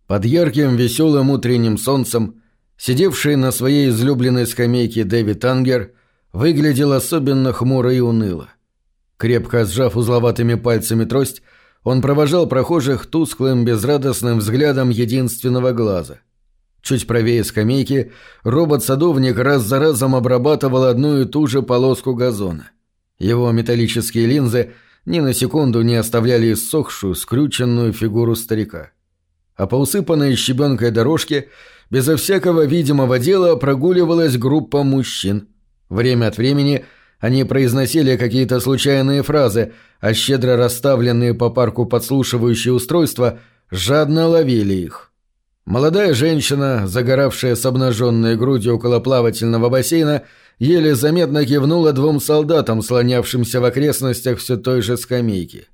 Под ярким веселым утренним солнцем сидевший на своей излюбленной скамейке Дэвид Ангер выглядел особенно хмуро и уныло. Крепко сжав узловатыми пальцами трость, он провожал прохожих тусклым, безрадостным взглядом единственного глаза. Чуть правее скамейки робот-садовник раз за разом обрабатывал одну и ту же полоску газона. Его металлические линзы ни на секунду не оставляли иссохшую, скрюченную фигуру старика. А по усыпанной щебенкой дорожке безо всякого видимого дела прогуливалась группа мужчин. Время от времени они произносили какие-то случайные фразы, а щедро расставленные по парку подслушивающие устройства жадно ловили их. Молодая женщина, загоравшая с обнаженной грудью около плавательного бассейна, еле заметно кивнула двум солдатам, слонявшимся в окрестностях все той же скамейки.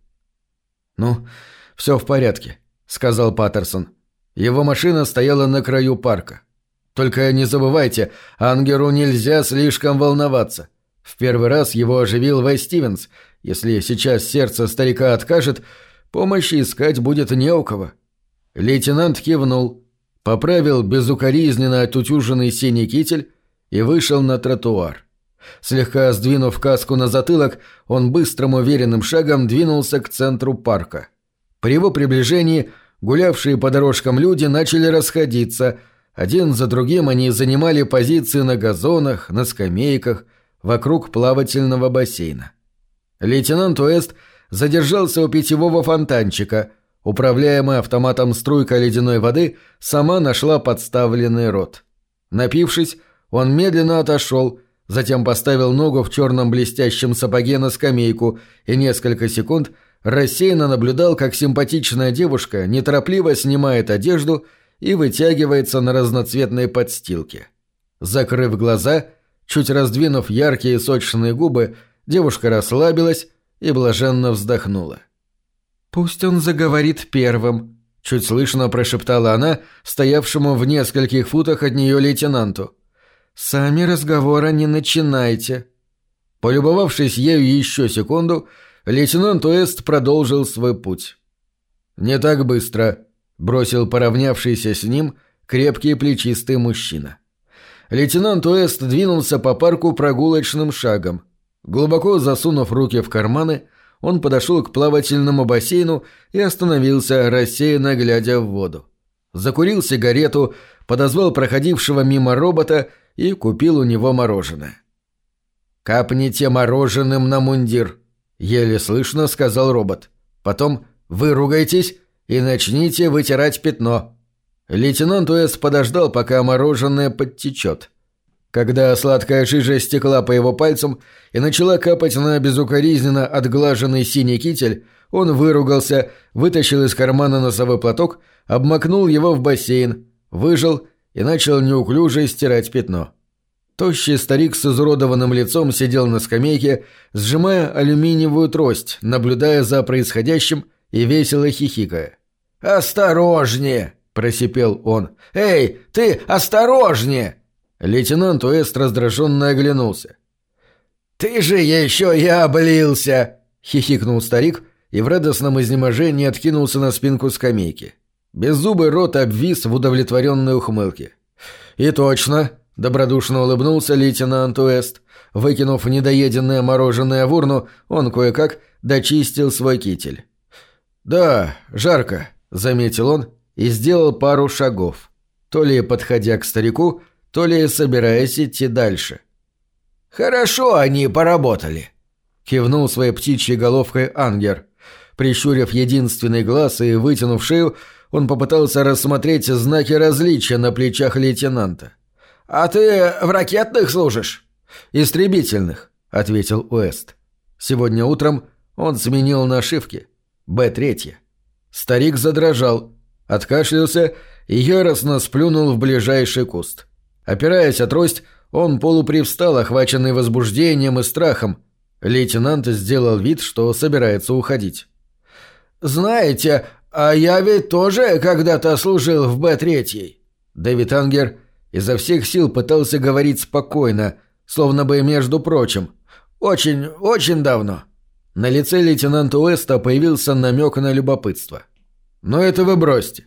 «Ну, все в порядке», — сказал Паттерсон. Его машина стояла на краю парка. «Только не забывайте, Ангеру нельзя слишком волноваться. В первый раз его оживил Вэй Стивенс. Если сейчас сердце старика откажет, помощи искать будет не у кого». Лейтенант кивнул, поправил безукоризненно отутюженный синий китель и вышел на тротуар. Слегка сдвинув каску на затылок, он быстрым уверенным шагом двинулся к центру парка. При его приближении гулявшие по дорожкам люди начали расходиться. Один за другим они занимали позиции на газонах, на скамейках, вокруг плавательного бассейна. Лейтенант Уэст задержался у питьевого фонтанчика. Управляемая автоматом струйка ледяной воды сама нашла подставленный рот. Напившись, он медленно отошел, затем поставил ногу в черном блестящем сапоге на скамейку и несколько секунд рассеянно наблюдал, как симпатичная девушка неторопливо снимает одежду и вытягивается на разноцветной подстилке. Закрыв глаза, чуть раздвинув яркие сочные губы, девушка расслабилась и блаженно вздохнула. «Пусть он заговорит первым», — чуть слышно прошептала она стоявшему в нескольких футах от нее лейтенанту. «Сами разговора не начинайте». Полюбовавшись ею еще секунду, лейтенант Уэст продолжил свой путь. «Не так быстро», — бросил поравнявшийся с ним крепкий плечистый мужчина. Лейтенант Уэст двинулся по парку прогулочным шагом. Глубоко засунув руки в карманы, он подошел к плавательному бассейну и остановился, рассеянно глядя в воду. Закурил сигарету, подозвал проходившего мимо робота и купил у него мороженое. «Капните мороженым на мундир», — еле слышно сказал робот. «Потом выругайтесь и начните вытирать пятно». Лейтенант Уэст подождал, пока мороженое подтечет. Когда сладкая жижа стекла по его пальцам и начала капать на безукоризненно отглаженный синий китель, он выругался, вытащил из кармана носовой платок, обмакнул его в бассейн, выжал и начал неуклюже стирать пятно. Тощий старик с изуродованным лицом сидел на скамейке, сжимая алюминиевую трость, наблюдая за происходящим и весело хихикая. «Осторожнее!» – просипел он. «Эй, ты осторожнее!» Лейтенант Уэст раздраженно оглянулся. «Ты же еще и облился!» — хихикнул старик и в радостном изнеможении откинулся на спинку скамейки. Беззубый рот обвис в удовлетворенной ухмылке. «И точно!» — добродушно улыбнулся лейтенант Уэст. Выкинув недоеденное мороженое в урну, он кое-как дочистил свой китель. «Да, жарко», — заметил он и сделал пару шагов, то ли подходя к старику, то ли собираясь идти дальше. «Хорошо они поработали», — кивнул своей птичьей головкой Ангер. Прищурив единственный глаз и вытянув шею, он попытался рассмотреть знаки различия на плечах лейтенанта. «А ты в ракетных служишь?» «Истребительных», — ответил Уэст. Сегодня утром он сменил нашивки. Б-3. Старик задрожал, откашлялся и яростно сплюнул в ближайший куст. Опираясь о трость, он полупривстал, охваченный возбуждением и страхом. Лейтенант сделал вид, что собирается уходить. «Знаете, а я ведь тоже когда-то служил в Б-3». Дэвид Ангер изо всех сил пытался говорить спокойно, словно бы между прочим. «Очень, очень давно». На лице лейтенанта Уэста появился намек на любопытство. «Но это вы бросьте.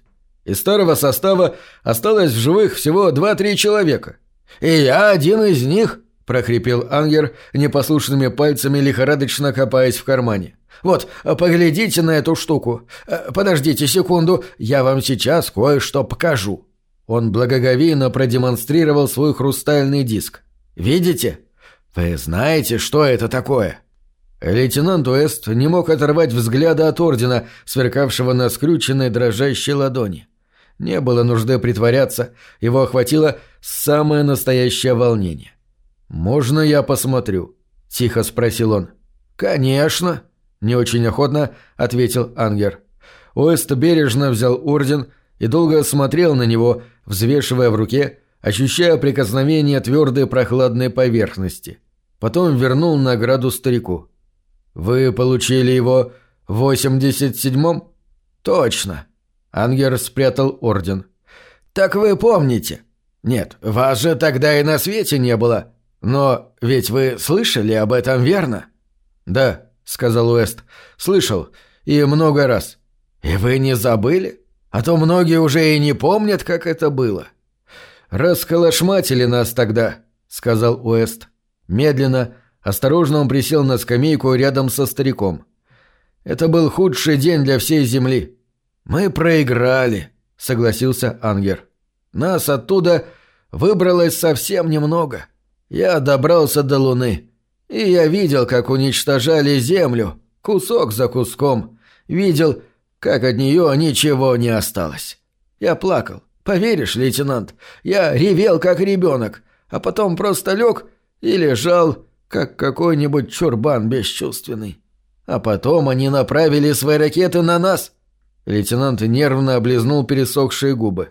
Из старого состава осталось в живых всего 2-3 человека. «И я один из них», — прохрипел Ангер, непослушными пальцами лихорадочно копаясь в кармане. «Вот, поглядите на эту штуку. Подождите секунду, я вам сейчас кое-что покажу». Он благоговейно продемонстрировал свой хрустальный диск. «Видите? Вы знаете, что это такое?» Лейтенант Уэст не мог оторвать взгляда от ордена, сверкавшего на скрюченной дрожащей ладони. Не было нужды притворяться, его охватило самое настоящее волнение. «Можно я посмотрю?» — тихо спросил он. «Конечно!» — не очень охотно ответил Ангер. Уэст бережно взял орден и долго смотрел на него, взвешивая в руке, ощущая прикосновение твердой прохладной поверхности. Потом вернул награду старику. «Вы получили его в 87-м?» «Точно!» Ангер спрятал орден. «Так вы помните? Нет, вас же тогда и на свете не было. Но ведь вы слышали об этом, верно?» «Да», — сказал Уэст, — «слышал. И много раз». «И вы не забыли? А то многие уже и не помнят, как это было». «Расколошматили нас тогда», — сказал Уэст. Медленно, осторожно он присел на скамейку рядом со стариком. «Это был худший день для всей земли». «Мы проиграли», — согласился Ангер. «Нас оттуда выбралось совсем немного. Я добрался до Луны, и я видел, как уничтожали Землю, кусок за куском. Видел, как от нее ничего не осталось. Я плакал. Поверишь, лейтенант, я ревел, как ребенок, а потом просто лег и лежал, как какой-нибудь чурбан бесчувственный. А потом они направили свои ракеты на нас». Лейтенант нервно облизнул пересохшие губы.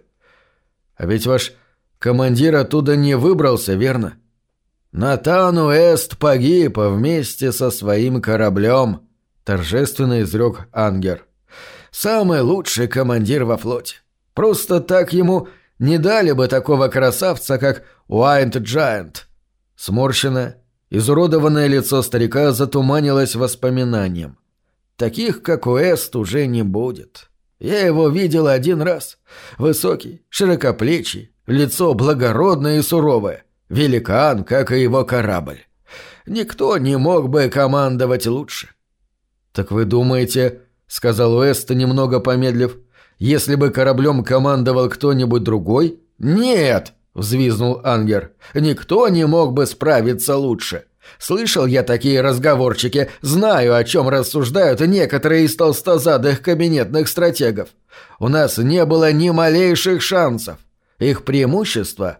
«А ведь ваш командир оттуда не выбрался, верно?» «Натан Уэст погиб вместе со своим кораблем», — торжественно изрек Ангер. «Самый лучший командир во флоте. Просто так ему не дали бы такого красавца, как Уайт Джайант». Сморщенное, изуродованное лицо старика затуманилось воспоминанием. «Таких, как Уэст, уже не будет. Я его видел один раз. Высокий, широкоплечий, лицо благородное и суровое. Великан, как и его корабль. Никто не мог бы командовать лучше». «Так вы думаете, — сказал Уэст, немного помедлив, — если бы кораблем командовал кто-нибудь другой?» «Нет!» — взвизнул Ангер. «Никто не мог бы справиться лучше. Слышал я такие разговорчики, знаю, о чем рассуждают некоторые из толстозадых кабинетных стратегов. У нас не было ни малейших шансов. Их преимущество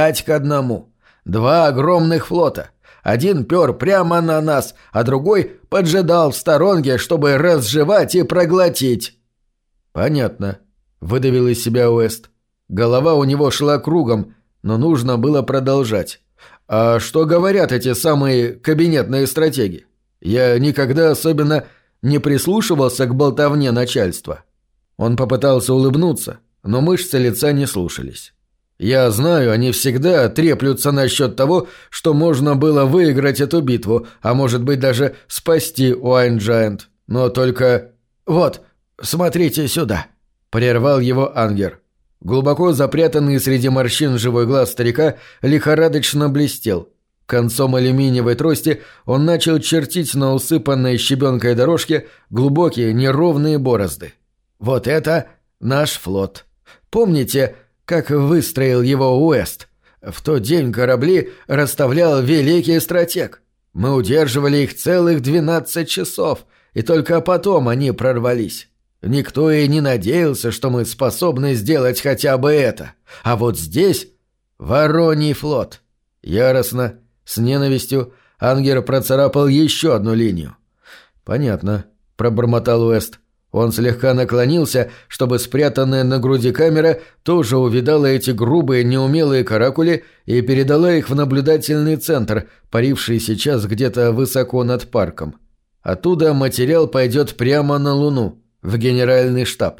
5-1. 2 огромных флота. Один пер прямо на нас, а другой поджидал в сторонке, чтобы разжевать и проглотить». «Понятно», — выдавил из себя Уэст. Голова у него шла кругом, но нужно было продолжать. «А что говорят эти самые кабинетные стратеги? Я никогда особенно не прислушивался к болтовне начальства». Он попытался улыбнуться, но мышцы лица не слушались. «Я знаю, они всегда треплются насчет того, что можно было выиграть эту битву, а может быть даже спасти Уайт Джайант. Но только...» «Вот, смотрите сюда», — прервал его Ангер. Глубоко запрятанный среди морщин живой глаз старика лихорадочно блестел. Концом алюминиевой трости он начал чертить на усыпанной щебенкой дорожке глубокие неровные борозды. «Вот это наш флот. Помните, как выстроил его Уэст? В тот день корабли расставлял великий стратег. Мы удерживали их целых 12 часов, и только потом они прорвались. Никто и не надеялся, что мы способны сделать хотя бы это. А вот здесь Вороний флот». Яростно, с ненавистью, Ангер процарапал еще одну линию. «Понятно», — пробормотал Уэст. Он слегка наклонился, чтобы спрятанная на груди камера тоже увидала эти грубые, неумелые каракули и передала их в наблюдательный центр, паривший сейчас где-то высоко над парком. Оттуда материал пойдет прямо на Луну, в генеральный штаб.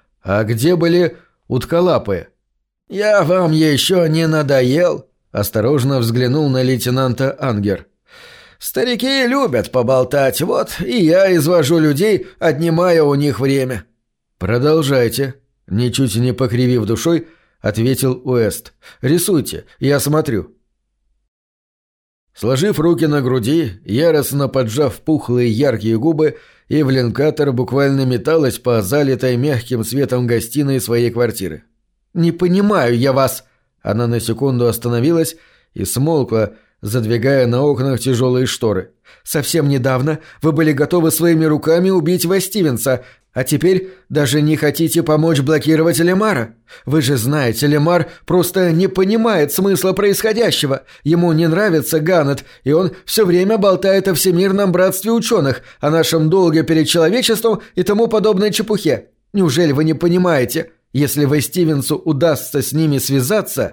А где были утколапые? «Я вам еще не надоел?» — осторожно взглянул на лейтенанта Ангер. «Старики любят поболтать, вот и я извожу людей, отнимая у них время». «Продолжайте», — Ничуть не покривив душой, ответил Уэст. «Рисуйте, я смотрю». Сложив руки на груди, яростно поджав пухлые яркие губы, Ивлин Каттер буквально металась по залитой мягким светом гостиной своей квартиры. «Не понимаю я вас!» Она на секунду остановилась и смолкла, задвигая на окнах тяжелые шторы. «Совсем недавно вы были готовы своими руками убить Ве Стивенса, а теперь даже не хотите помочь блокировать Лемара. Вы же знаете, Лемар просто не понимает смысла происходящего. Ему не нравится Ганнет, и он все время болтает о всемирном братстве ученых, о нашем долге перед человечеством и тому подобной чепухе. Неужели вы не понимаете, если Ве Стивенсу удастся с ними связаться...»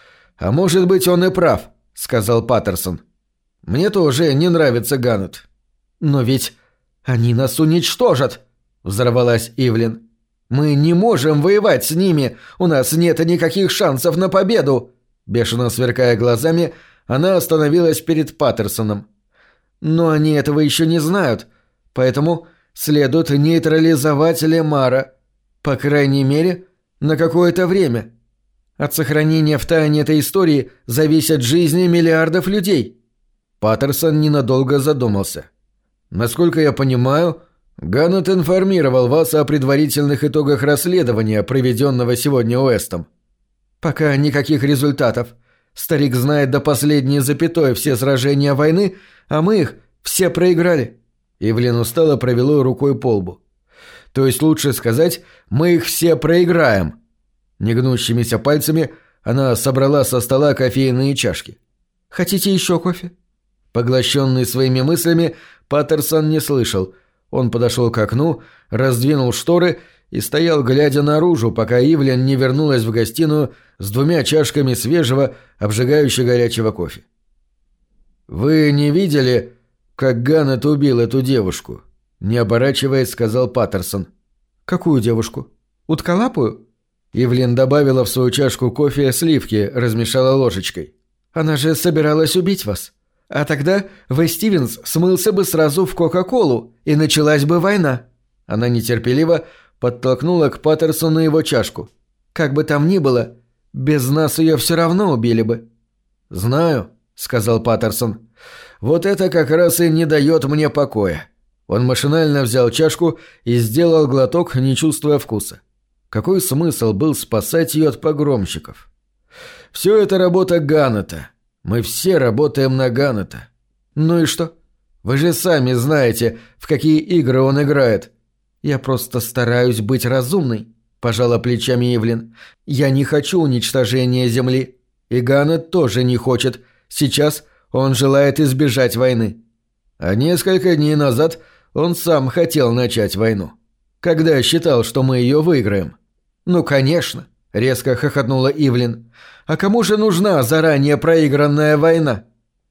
«А может быть, он и прав», — сказал Паттерсон. «Мне тоже не нравится Ганнет». «Но ведь они нас уничтожат», — взорвалась Ивлин. «Мы не можем воевать с ними, у нас нет никаких шансов на победу!» Бешено сверкая глазами, она остановилась перед Паттерсоном. «Но они этого еще не знают, поэтому следует нейтрализовать Лемара, по крайней мере, на какое-то время. От сохранения в тайне этой истории зависят жизни миллиардов людей». Паттерсон ненадолго задумался. «Насколько я понимаю, Ганнет информировал вас о предварительных итогах расследования, проведенного сегодня Уэстом». «Пока никаких результатов. Старик знает до последней запятой все сражения войны, а мы их все проиграли». Ивлин устало провела рукой по лбу. «То есть лучше сказать, мы их все проиграем». Негнущимися пальцами она собрала со стола кофейные чашки. «Хотите еще кофе?» Поглощенный своими мыслями, Паттерсон не слышал. Он подошел к окну, раздвинул шторы и стоял, глядя наружу, пока Ивлин не вернулась в гостиную с 2 чашками свежего, обжигающе горячего кофе. «Вы не видели, как Ганнет убил эту девушку?» — не оборачиваясь, сказал Паттерсон. «Какую девушку? Утколапую?» Ивлин добавила в свою чашку кофе сливки, размешала ложечкой. «Она же собиралась убить вас. А тогда Ве Стивенс смылся бы сразу в Кока-Колу, и началась бы война». Она нетерпеливо подтолкнула к Паттерсону его чашку. «Как бы там ни было, без нас ее все равно убили бы». «Знаю», — сказал Паттерсон. «Вот это как раз и не дает мне покоя». Он машинально взял чашку и сделал глоток, не чувствуя вкуса. Какой смысл был спасать ее от погромщиков? «Все это работа Ганнета. Мы все работаем на Ганнета». «Ну и что? Вы же сами знаете, в какие игры он играет». «Я просто стараюсь быть разумной», — пожала плечами Ивлин. «Я не хочу уничтожения Земли. И Ганнет тоже не хочет. Сейчас он желает избежать войны». А несколько дней назад он сам хотел начать войну. Когда считал, что мы ее выиграем. «Ну, конечно», — резко хохотнула Ивлин. «А кому же нужна заранее проигранная война?»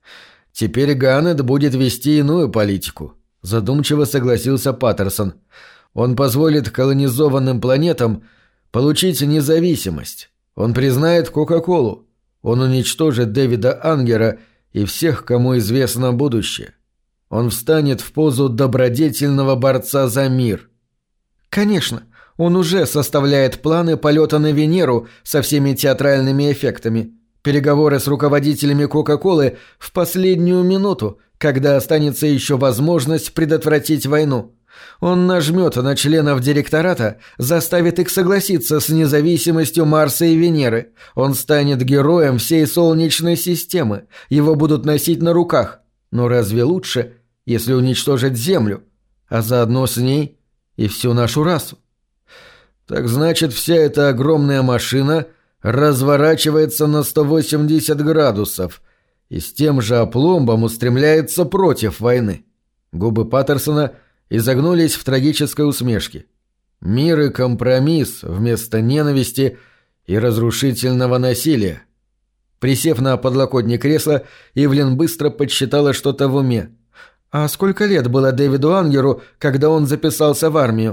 «Теперь Ганнет будет вести иную политику», — задумчиво согласился Паттерсон. «Он позволит колонизованным планетам получить независимость. Он признает Кока-Колу. Он уничтожит Дэвида Ангера и всех, кому известно будущее. Он встанет в позу добродетельного борца за мир». «Конечно, он уже составляет планы полета на Венеру со всеми театральными эффектами. Переговоры с руководителями Кока-Колы в последнюю минуту, когда останется еще возможность предотвратить войну. Он нажмет на членов директората, заставит их согласиться с независимостью Марса и Венеры. Он станет героем всей Солнечной системы. Его будут носить на руках. Но разве лучше, если уничтожить Землю, а заодно с ней и всю нашу расу? Так значит, вся эта огромная машина разворачивается на 180 градусов и с тем же опломбом устремляется против войны. Губы Паттерсона изогнулись в трагической усмешке. Мир и компромисс вместо ненависти и разрушительного насилия. Присев на подлокотник кресла, Ивлин быстро подсчитала что-то в уме. «А сколько лет было Дэвиду Ангеру, когда он записался в армию?»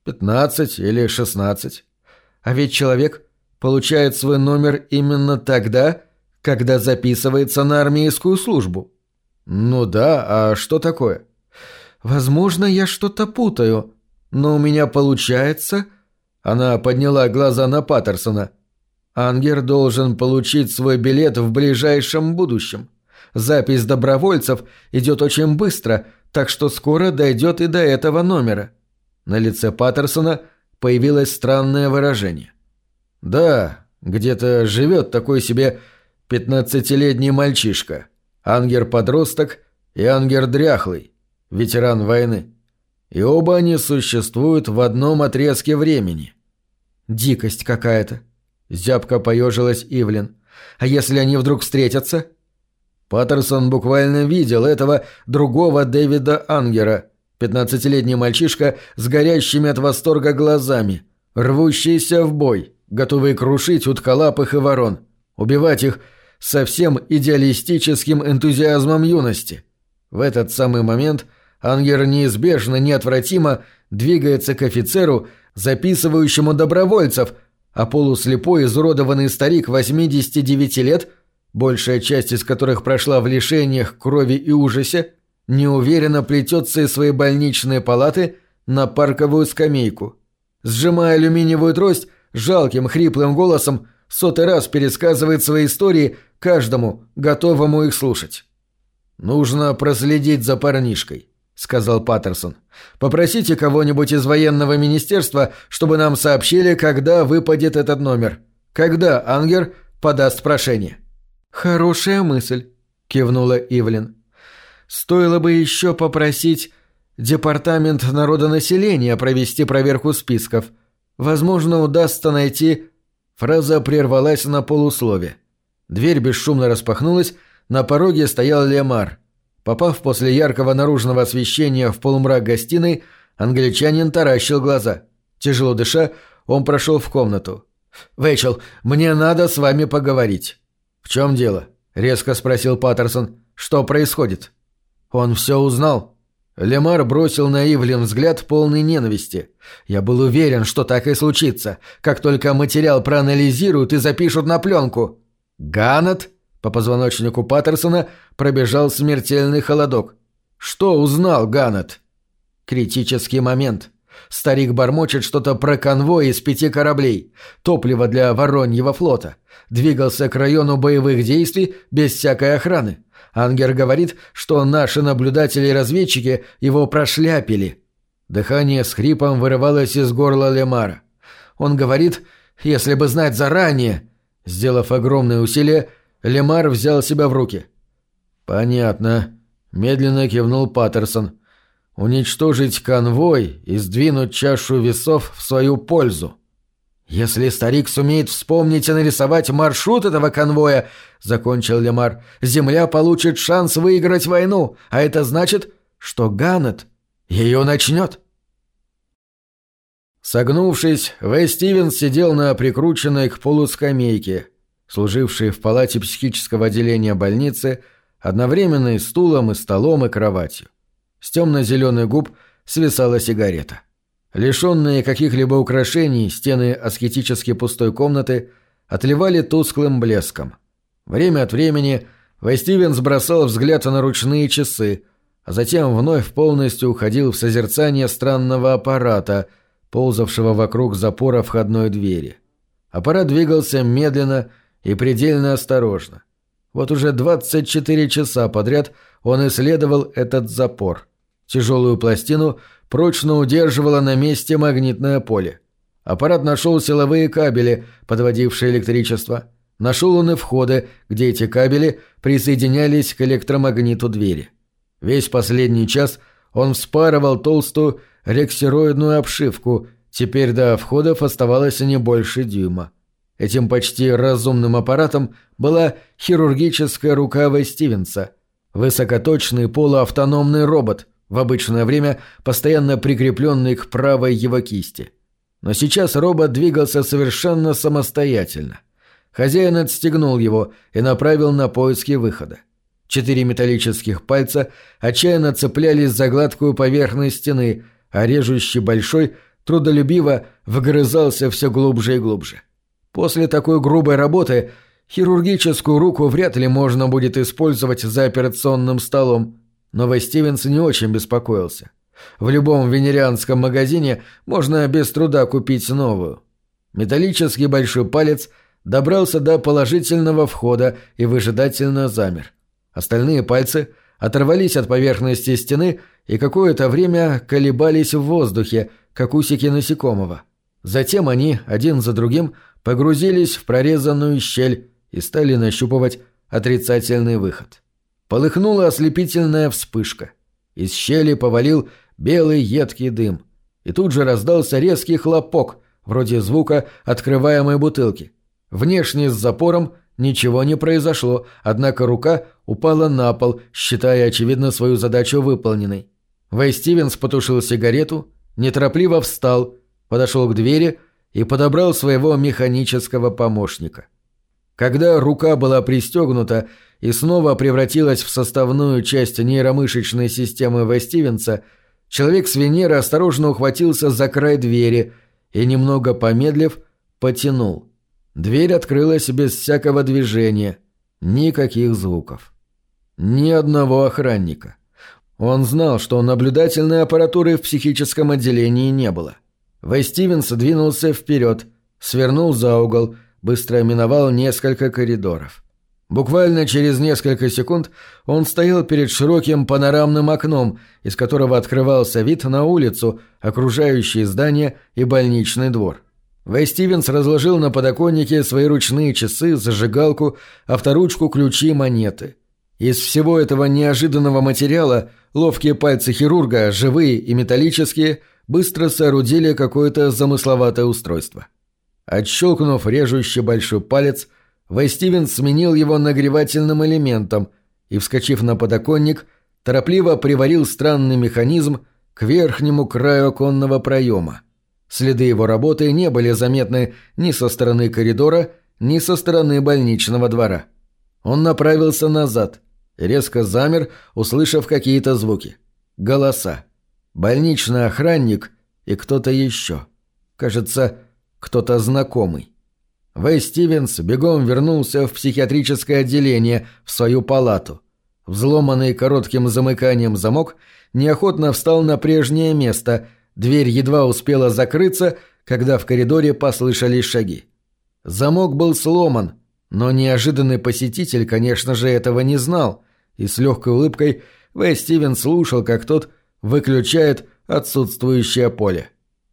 15 или 16. А ведь человек получает свой номер именно тогда, когда записывается на армейскую службу. Ну да, а что такое? Возможно, я что-то путаю, но у меня получается Она подняла глаза на Паттерсона. «Ангер должен получить свой билет в ближайшем будущем. Запись добровольцев идет очень быстро, так что скоро дойдет и до этого номера». На лице Паттерсона появилось странное выражение. «Да, где-то живет такой себе 15-летний мальчишка. Ангер-подросток и ангер-дряхлый, ветеран войны. И оба они существуют в одном отрезке времени». «Дикость какая-то», — зябко поежилась Ивлин. «А если они вдруг встретятся?» Паттерсон буквально видел этого другого Дэвида Ангера, 15-летний мальчишка с горящими от восторга глазами, рвущийся в бой, готовый крушить утколапых и ворон, убивать их со всем идеалистическим энтузиазмом юности. В этот самый момент Ангер неизбежно, неотвратимо двигается к офицеру, записывающему добровольцев, а полуслепой изуродованный старик 89 лет, большая часть из которых прошла в лишениях, крови и ужасе, неуверенно плетется из своей больничной палаты на парковую скамейку. Сжимая алюминиевую трость, жалким хриплым голосом сотый раз пересказывает свои истории каждому, готовому их слушать. «Нужно проследить за парнишкой», — сказал Паттерсон. «Попросите кого-нибудь из военного министерства, чтобы нам сообщили, когда выпадет этот номер. Когда Ангер подаст прошение». «Хорошая мысль», — кивнула Ивлин. «Стоило бы еще попросить Департамент народонаселения провести проверку списков. Возможно, удастся найти...» Фраза прервалась на полуслове. Дверь бесшумно распахнулась, на пороге стоял Лемар. Попав после яркого наружного освещения в полумрак гостиной, англичанин таращил глаза. Тяжело дыша, он прошел в комнату. «Вэйчел, мне надо с вами поговорить». «В чем дело?» — резко спросил Паттерсон. «Что происходит?» «Он все узнал». Лемар бросил на Ивлин взгляд полный ненависти. «Я был уверен, что так и случится. Как только материал проанализируют и запишут на пленку». «Ганнет?» По позвоночнику Паттерсона пробежал смертельный холодок. «Что узнал Ганнет?» «Критический момент. Старик бормочет что-то про конвой из 5 кораблей. Топливо для Вороньего флота. Двигался к району боевых действий без всякой охраны. Ангер говорит, что наши наблюдатели и разведчики его прошляпили». Дыхание с хрипом вырывалось из горла Лемара. Он говорит, если бы знать заранее... Сделав огромное усилие, Лемар взял себя в руки. «Понятно», — медленно кивнул Паттерсон. «Уничтожить конвой и сдвинуть чашу весов в свою пользу». «Если старик сумеет вспомнить и нарисовать маршрут этого конвоя, — закончил Лемар, — Земля получит шанс выиграть войну, а это значит, что Ганнет ее начнет». Согнувшись, Вэй Стивенс сидел на прикрученной к полу скамейке, служившей в палате психического отделения больницы, одновременно и стулом, и столом, и кроватью. С темно-зеленых губ свисала сигарета. Лишенные каких-либо украшений, стены аскетически пустой комнаты отливали тусклым блеском. Время от времени Вэй Стивенс бросал взгляд на ручные часы, а затем вновь полностью уходил в созерцание странного аппарата, ползавшего вокруг запора входной двери. Аппарат двигался медленно и предельно осторожно. Вот уже 24 часа подряд он исследовал этот запор. Тяжелую пластину прочно удерживало на месте магнитное поле. Аппарат нашел силовые кабели, подводившие электричество. Нашел он и входы, где эти кабели присоединялись к электромагниту двери. Весь последний час он вспарывал толстую рексироидную обшивку, теперь до входов оставалось не больше дюйма. Этим почти разумным аппаратом была хирургическая рука Вэй Стивенса, высокоточный полуавтономный робот, в обычное время постоянно прикрепленный к правой его кисти. Но сейчас робот двигался совершенно самостоятельно. Хозяин отстегнул его и направил на поиски выхода. 4 металлических пальца отчаянно цеплялись за гладкую поверхность стены, а режущий большой трудолюбиво вгрызался все глубже и глубже. После такой грубой работы хирургическую руку вряд ли можно будет использовать за операционным столом, но Вэй Стивенс не очень беспокоился. В любом венерианском магазине можно без труда купить новую. Металлический большой палец добрался до положительного входа и выжидательно замер. Остальные пальцы оторвались от поверхности стены и какое-то время колебались в воздухе, как усики насекомого. Затем они, один за другим, погрузились в прорезанную щель и стали нащупывать отрицательный выход. Полыхнула ослепительная вспышка. Из щели повалил белый едкий дым. И тут же раздался резкий хлопок, вроде звука открываемой бутылки. Внешне с запором ничего не произошло, однако рука упала на пол, считая, очевидно, свою задачу выполненной. Вэй Стивенс потушил сигарету, неторопливо встал, подошел к двери и подобрал своего механического помощника. Когда рука была пристегнута и снова превратилась в составную часть нейромышечной системы Вэй Стивенса, человек с Венеры осторожно ухватился за край двери и, немного помедлив, потянул. Дверь открылась без всякого движения, никаких звуков. Ни одного охранника. Он знал, что наблюдательной аппаратуры в психическом отделении не было. Вэй Стивенс двинулся вперед, свернул за угол, быстро миновал несколько коридоров. Буквально через несколько секунд он стоял перед широким панорамным окном, из которого открывался вид на улицу, окружающие здание и больничный двор. Вэй Стивенс разложил на подоконнике свои ручные часы, зажигалку, авторучку, ключи, монеты. Из всего этого неожиданного материала ловкие пальцы хирурга, живые и металлические, быстро соорудили какое-то замысловатое устройство. Отщелкнув режущий большой палец, Вэй Стивенс сменил его нагревательным элементом и, вскочив на подоконник, торопливо приварил странный механизм к верхнему краю оконного проема. Следы его работы не были заметны ни со стороны коридора, ни со стороны больничного двора. Он направился назад, резко замер, услышав какие-то звуки. Голоса. Больничный охранник и кто-то еще. Кажется, кто-то знакомый. Вэй Стивенс бегом вернулся в психиатрическое отделение, в свою палату. Взломанный коротким замыканием замок неохотно встал на прежнее место. Дверь едва успела закрыться, когда в коридоре послышались шаги. Замок был сломан, но неожиданный посетитель, конечно же, этого не знал, и с легкой улыбкой Вэй Стивенс слушал, как тот выключает отсутствующее поле.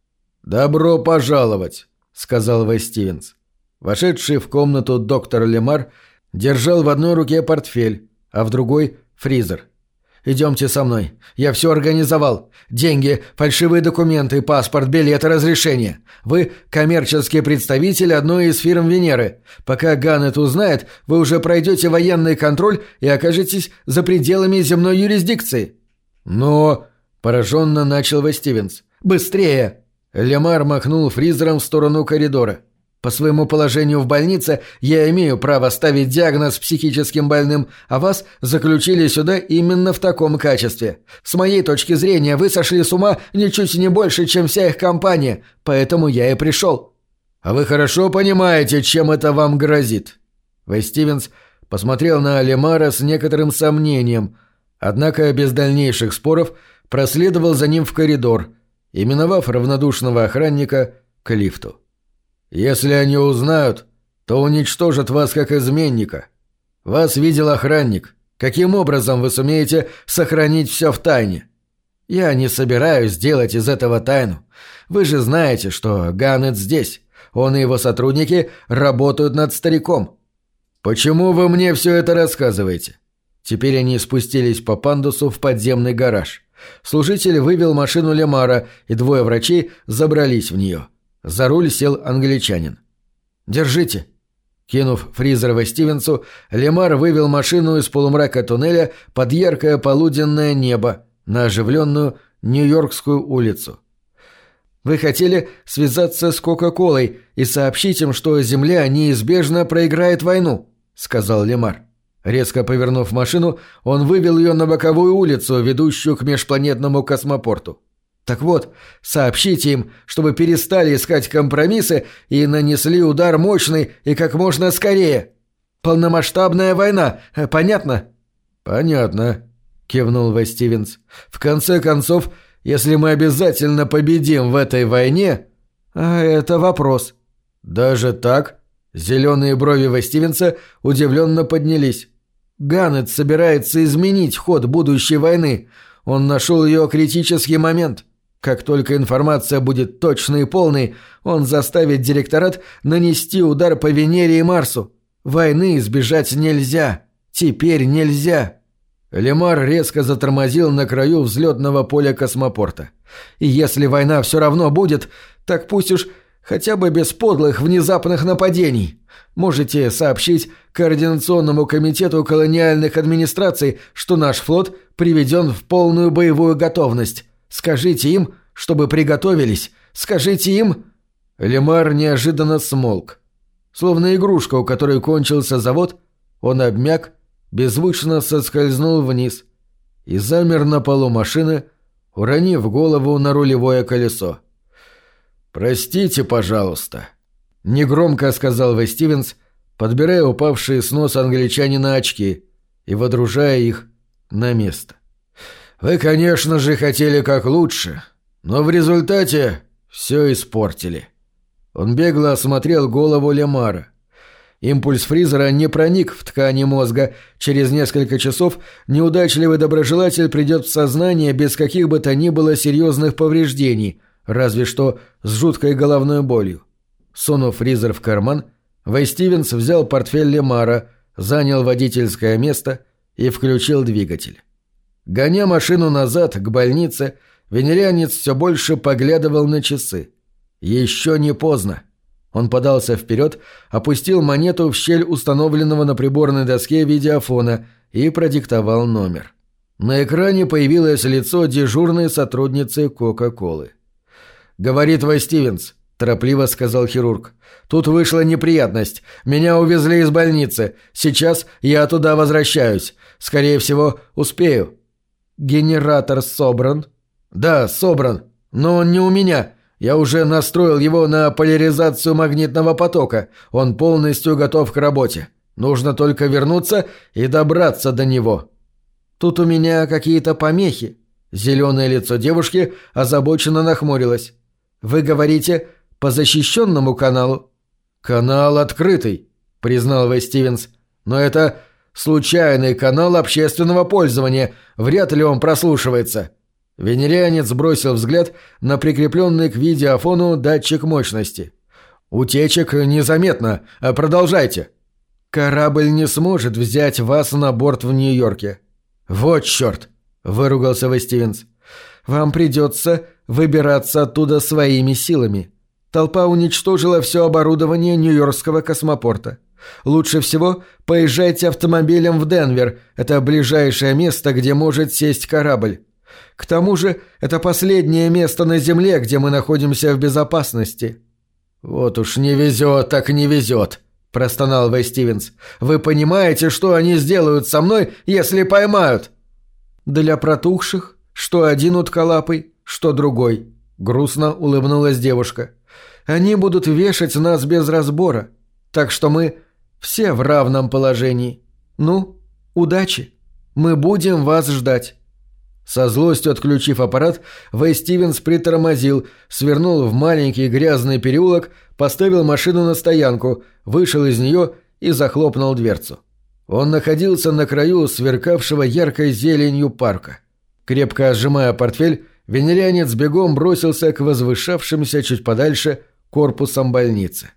«Добро пожаловать», — сказал Вэй Стивенс. Вошедший в комнату доктор Лемар держал в одной руке портфель, а в другой — фризер. «Идемте со мной. Я все организовал. Деньги, фальшивые документы, паспорт, билеты, разрешение. Вы коммерческий представитель одной из фирм Венеры. Пока Ганнет узнает, вы уже пройдете военный контроль и окажетесь за пределами земной юрисдикции». «Но...» — пораженно начал Вэй Стивенс. «Быстрее!» Лемар махнул фризером в сторону коридора. «По своему положению в больнице я имею право ставить диагноз психическим больным, а вас заключили сюда именно в таком качестве. С моей точки зрения, вы сошли с ума ничуть не больше, чем вся их компания, поэтому я и пришел». «А вы хорошо понимаете, чем это вам грозит?» Вэй Стивенс посмотрел на Лемара с некоторым сомнением, однако без дальнейших споров проследовал за ним в коридор и, миновав равнодушного охранника, к лифту. «Если они узнают, то уничтожат вас как изменника. Вас видел охранник. Каким образом вы сумеете сохранить все в тайне?» «Я не собираюсь делать из этого тайну. Вы же знаете, что Ганнет здесь. Он и его сотрудники работают над стариком». «Почему вы мне все это рассказываете?» Теперь они спустились по пандусу в подземный гараж. Служитель вывел машину Лемара, и двое врачей забрались в нее. За руль сел англичанин. «Держите». Кинув фризер Вэй Стивенсу, Лемар вывел машину из полумрака туннеля под яркое полуденное небо на оживленную Нью-Йоркскую улицу. «Вы хотели связаться с Кока-Колой и сообщить им, что Земля неизбежно проиграет войну», — сказал Лемар. Резко повернув машину, он вывел ее на боковую улицу, ведущую к межпланетному космопорту. «Так вот, сообщите им, чтобы перестали искать компромиссы и нанесли удар мощный и как можно скорее. Полномасштабная война, понятно?» «Понятно», — кивнул Вэй Стивенс. «В конце концов, если мы обязательно победим в этой войне...» «А это вопрос». «Даже так?» Зеленые брови Вэй Стивенса удивленно поднялись. «Ганнет собирается изменить ход будущей войны. Он нашел ее критический момент. Как только информация будет точной и полной, он заставит директорат нанести удар по Венере и Марсу. Войны избежать нельзя. Теперь нельзя». Лемар резко затормозил на краю взлетного поля космопорта. «И если война все равно будет, так пусть уж хотя бы без подлых внезапных нападений. Можете сообщить Координационному комитету колониальных администраций, что наш флот приведен в полную боевую готовность. Скажите им, чтобы приготовились. Скажите им...» Лемар неожиданно смолк. Словно игрушка, у которой кончился завод, он обмяк, беззвучно соскользнул вниз и замер на полу машины, уронив голову на рулевое колесо. «Простите, пожалуйста», — негромко сказал Вэй Стивенс, подбирая упавшие с носа англичанина очки и водружая их на место. «Вы, конечно же, хотели как лучше, но в результате все испортили». Он бегло осмотрел голову Лемара. Импульс фризера не проник в ткани мозга. Через несколько часов неудачливый доброжелатель придет в сознание без каких бы то ни было серьезных повреждений, разве что с жуткой головной болью. Сунув фризер в карман, Вэй Стивенс взял портфель Лемара, занял водительское место и включил двигатель. Гоня машину назад, к больнице, венерянец все больше поглядывал на часы. Еще не поздно. Он подался вперед, опустил монету в щель установленного на приборной доске видеофона и продиктовал номер. На экране появилось лицо дежурной сотрудницы Кока-Колы. «Говорит Вэй Стивенс», — торопливо сказал хирург. «Тут вышла неприятность. Меня увезли из больницы. Сейчас я туда возвращаюсь. Скорее всего, успею». «Генератор собран?» «Да, собран. Но он не у меня. Я уже настроил его на поляризацию магнитного потока. Он полностью готов к работе. Нужно только вернуться и добраться до него». «Тут у меня какие-то помехи». Зеленое лицо девушки озабоченно нахмурилось. «Вы говорите, по защищенному каналу?» «Канал открытый», — признал Вэй Стивенс. «Но это случайный канал общественного пользования. Вряд ли он прослушивается». Венерянец бросил взгляд на прикрепленный к видеофону датчик мощности. «Утечек незаметно. Продолжайте». «Корабль не сможет взять вас на борт в Нью-Йорке». «Вот черт!» — выругался Вэй Стивенс. «Вам придется выбираться оттуда своими силами. Толпа уничтожила все оборудование Нью-Йоркского космопорта. Лучше всего поезжайте автомобилем в Денвер. Это ближайшее место, где может сесть корабль. К тому же это последнее место на Земле, где мы находимся в безопасности». «Вот уж не везет, так не везет», — простонал Вэй Стивенс. «Вы понимаете, что они сделают со мной, если поймают?» «Для протухших, что один утколапый, что другой», — грустно улыбнулась девушка. «Они будут вешать нас без разбора, так что мы все в равном положении. Ну, удачи, мы будем вас ждать». Со злостью отключив аппарат, Вэй Стивенс притормозил, свернул в маленький грязный переулок, поставил машину на стоянку, вышел из нее и захлопнул дверцу. Он находился на краю сверкавшего яркой зеленью парка. Крепко сжимая портфель, венерянец бегом бросился к возвышавшимся чуть подальше корпусам больницы.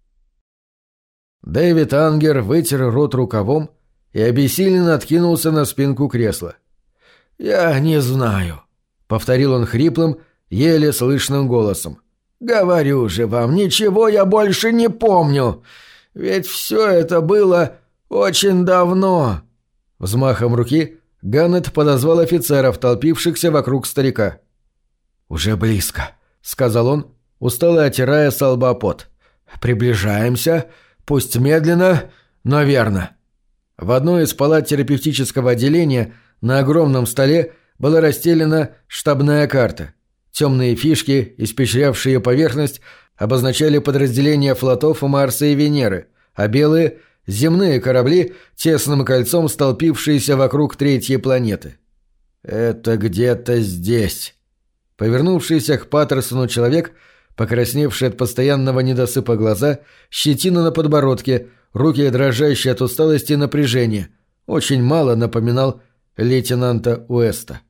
Дэвид Ангер вытер рот рукавом и обессиленно откинулся на спинку кресла. «Я не знаю», — повторил он хриплым, еле слышным голосом. «Говорю же вам, ничего я больше не помню. Ведь все это было очень давно». Взмахом руки Ганнет подозвал офицеров, толпившихся вокруг старика. «Уже близко», — сказал он, устало оттирая со лба пот. «Приближаемся, пусть медленно, но верно». В одной из палат терапевтического отделения на огромном столе была расстелена штабная карта. Темные фишки, испещрявшие ее поверхность, обозначали подразделения флотов Марса и Венеры, а белые — земные корабли, тесным кольцом столпившиеся вокруг третьей планеты. «Это где-то здесь». Повернувшийся к Паттерсону человек, покрасневший от постоянного недосыпа глаза, щетина на подбородке, руки дрожащие от усталости и напряжения, очень мало напоминал лейтенанта Уэста.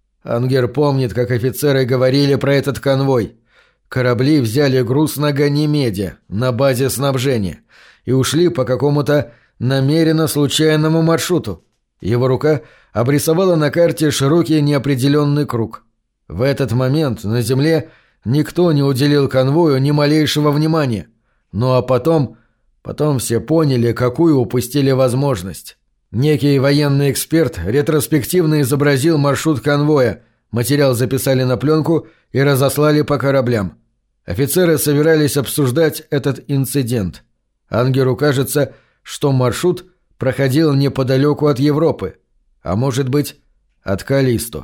Ангер помнит, как офицеры говорили про этот конвой. Корабли взяли груз на Ганимеде, на базе снабжения, и ушли по какому-то намеренно случайному маршруту. Его рука обрисовала на карте широкий неопределенный круг. В этот момент на земле никто не уделил конвою ни малейшего внимания. Ну а потом все поняли, какую упустили возможность. Некий военный эксперт ретроспективно изобразил маршрут конвоя, материал записали на пленку и разослали по кораблям. Офицеры собирались обсуждать этот инцидент. Ангеру кажется, что маршрут проходил неподалеку от Европы, а может быть, от Каллисто.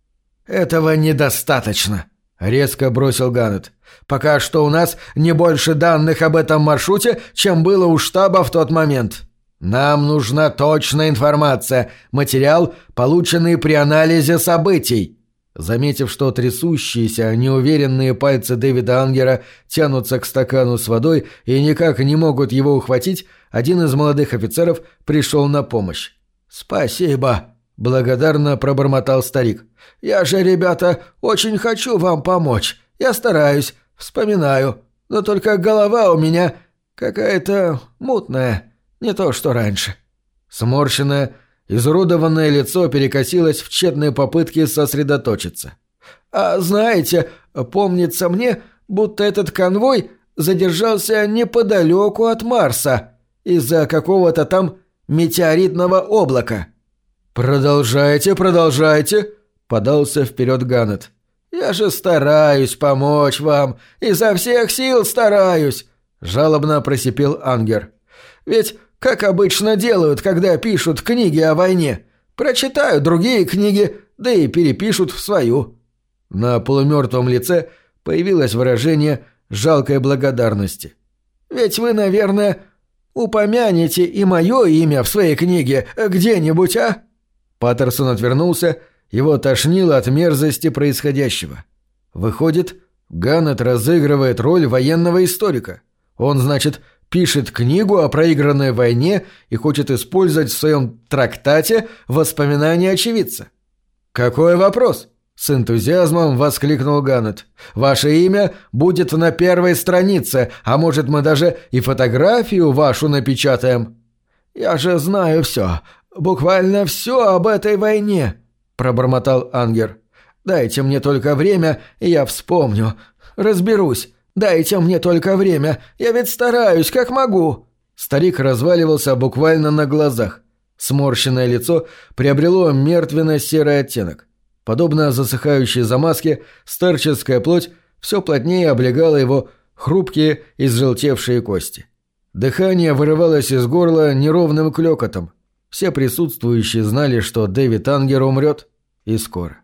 «Этого недостаточно», — резко бросил Ганнет. «Пока что у нас не больше данных об этом маршруте, чем было у штаба в тот момент. Нам нужна точная информация, материал, полученный при анализе событий». Заметив, что трясущиеся, неуверенные пальцы Дэвида Ангера тянутся к стакану с водой и никак не могут его ухватить, один из молодых офицеров пришел на помощь. «Спасибо», — благодарно пробормотал старик. «Я же, ребята, очень хочу вам помочь. Я стараюсь, вспоминаю, но только голова у меня какая-то мутная, не то что раньше». Сморщенное, изуродованное лицо перекосилось в тщетной попытке сосредоточиться. «А знаете, помнится мне, будто этот конвой задержался неподалеку от Марса из-за какого-то там метеоритного облака». «Продолжайте, продолжайте», — подался вперед Ганнет. «Я же стараюсь помочь вам, изо всех сил стараюсь», — жалобно просипел Ангер. «Ведь как обычно делают, когда пишут книги о войне. Прочитают другие книги, да и перепишут в свою». На полумертвом лице появилось выражение жалкой благодарности. «Ведь вы, наверное, упомянете и мое имя в своей книге где-нибудь, а?» Паттерсон отвернулся, его тошнило от мерзости происходящего. Выходит, Ганнет разыгрывает роль военного историка. Он, значит, пишет книгу о проигранной войне и хочет использовать в своем трактате воспоминания очевидца. «Какой вопрос?» — с энтузиазмом воскликнул Ганнет. «Ваше имя будет на первой странице, а может, мы даже и фотографию вашу напечатаем». «Я же знаю все, буквально все об этой войне», — пробормотал Ангер. «Дайте мне только время, и я вспомню. Разберусь. Дайте мне только время, я ведь стараюсь, как могу». Старик разваливался буквально на глазах. Сморщенное лицо приобрело мертвенно-серый оттенок. Подобно засыхающей замазке, старческая плоть все плотнее облегала его хрупкие изжелтевшие кости. Дыхание вырывалось из горла неровным клёкотом. Все присутствующие знали, что Дэвид Ангер умрет, и скоро.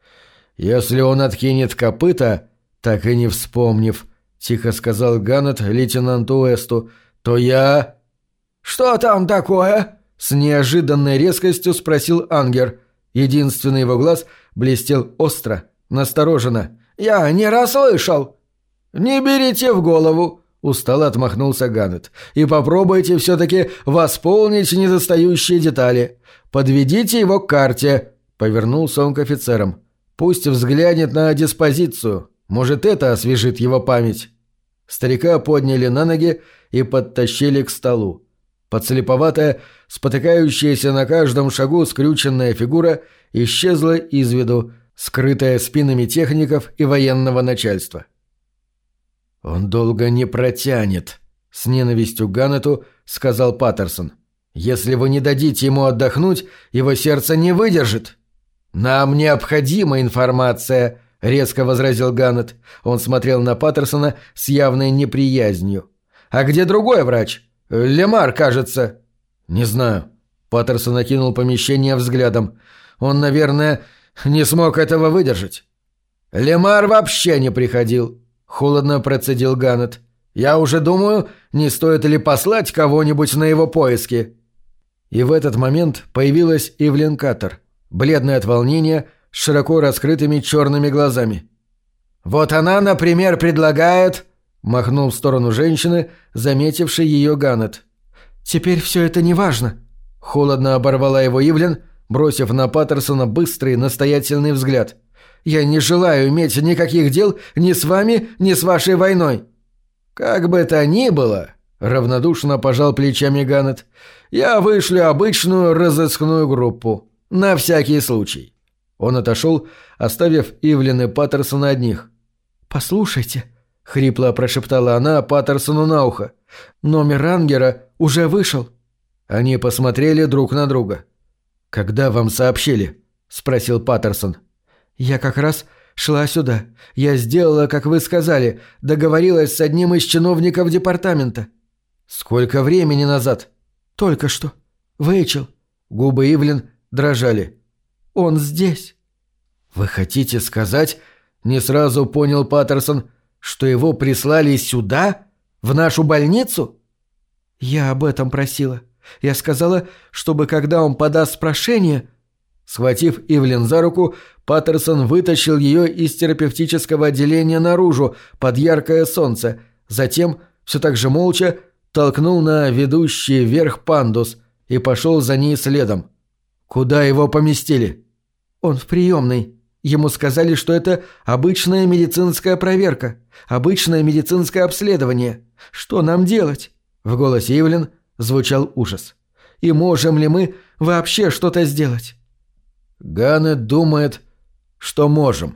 «Если он откинет копыта, так и не вспомнив», — тихо сказал Ганнет лейтенанту Уэсту, — «то я...» «Что там такое?» — с неожиданной резкостью спросил Ангер. Единственный его глаз блестел остро, настороженно. «Я не расслышал». «Не берите в голову», — устало отмахнулся Ганнет. «И попробуйте все-таки восполнить недостающие детали. Подведите его к карте», — повернулся он к офицерам. «Пусть взглянет на диспозицию. Может, это освежит его память». Старика подняли на ноги и подтащили к столу. Подслеповатая, спотыкающаяся на каждом шагу скрюченная фигура исчезла из виду, скрытая спинами техников и военного начальства. «Он долго не протянет», — с ненавистью к Ганнету сказал Паттерсон. «Если вы не дадите ему отдохнуть, его сердце не выдержит». «Нам необходима информация», — резко возразил Ганнет. Он смотрел на Паттерсона с явной неприязнью. «А где другой врач? Лемар, кажется». «Не знаю». Паттерсон окинул помещение взглядом. «Он, наверное, не смог этого выдержать». «Лемар вообще не приходил», — холодно процедил Ганнет. «Я уже думаю, не стоит ли послать кого-нибудь на его поиски». И в этот момент появилась Ивлин Каттер, бледная от волнения, с широко раскрытыми черными глазами. «Вот она, например, предлагает...» — махнул в сторону женщины, заметившей ее Ганнет. «Теперь все это не важно», — холодно оборвала его Ивлин, бросив на Паттерсона быстрый, настоятельный взгляд. «Я не желаю иметь никаких дел ни с вами, ни с вашей войной». «Как бы то ни было», — равнодушно пожал плечами Ганнет, — «я вышлю обычную разыскную группу. На всякий случай». Он отошел, оставив Ивлин и Паттерсона одних. «Послушайте», — хрипло прошептала она Паттерсону на ухо, — «номер Ангера уже вышел». Они посмотрели друг на друга. «Когда вам сообщили?» — спросил Паттерсон. «Я как раз шла сюда. Я сделала, как вы сказали, договорилась с одним из чиновников департамента». «Сколько времени назад?» «Только что. Вэйчел». Губы Ивлин дрожали. «Он здесь». «Вы хотите сказать...» — не сразу понял Паттерсон, что его прислали сюда, в нашу больницу? «Я об этом просила. Я сказала, чтобы когда он подаст прошение...» Схватив Ивлин за руку, Паттерсон вытащил ее из терапевтического отделения наружу, под яркое солнце, затем, все так же молча, толкнул на ведущий вверх пандус и пошел за ней следом. «Куда его поместили?» «Он в приемной. Ему сказали, что это обычная медицинская проверка, обычное медицинское обследование. Что нам делать?» В голосе Ивлин звучал ужас. «И можем ли мы вообще что-то сделать?» Ганнет думает, что можем.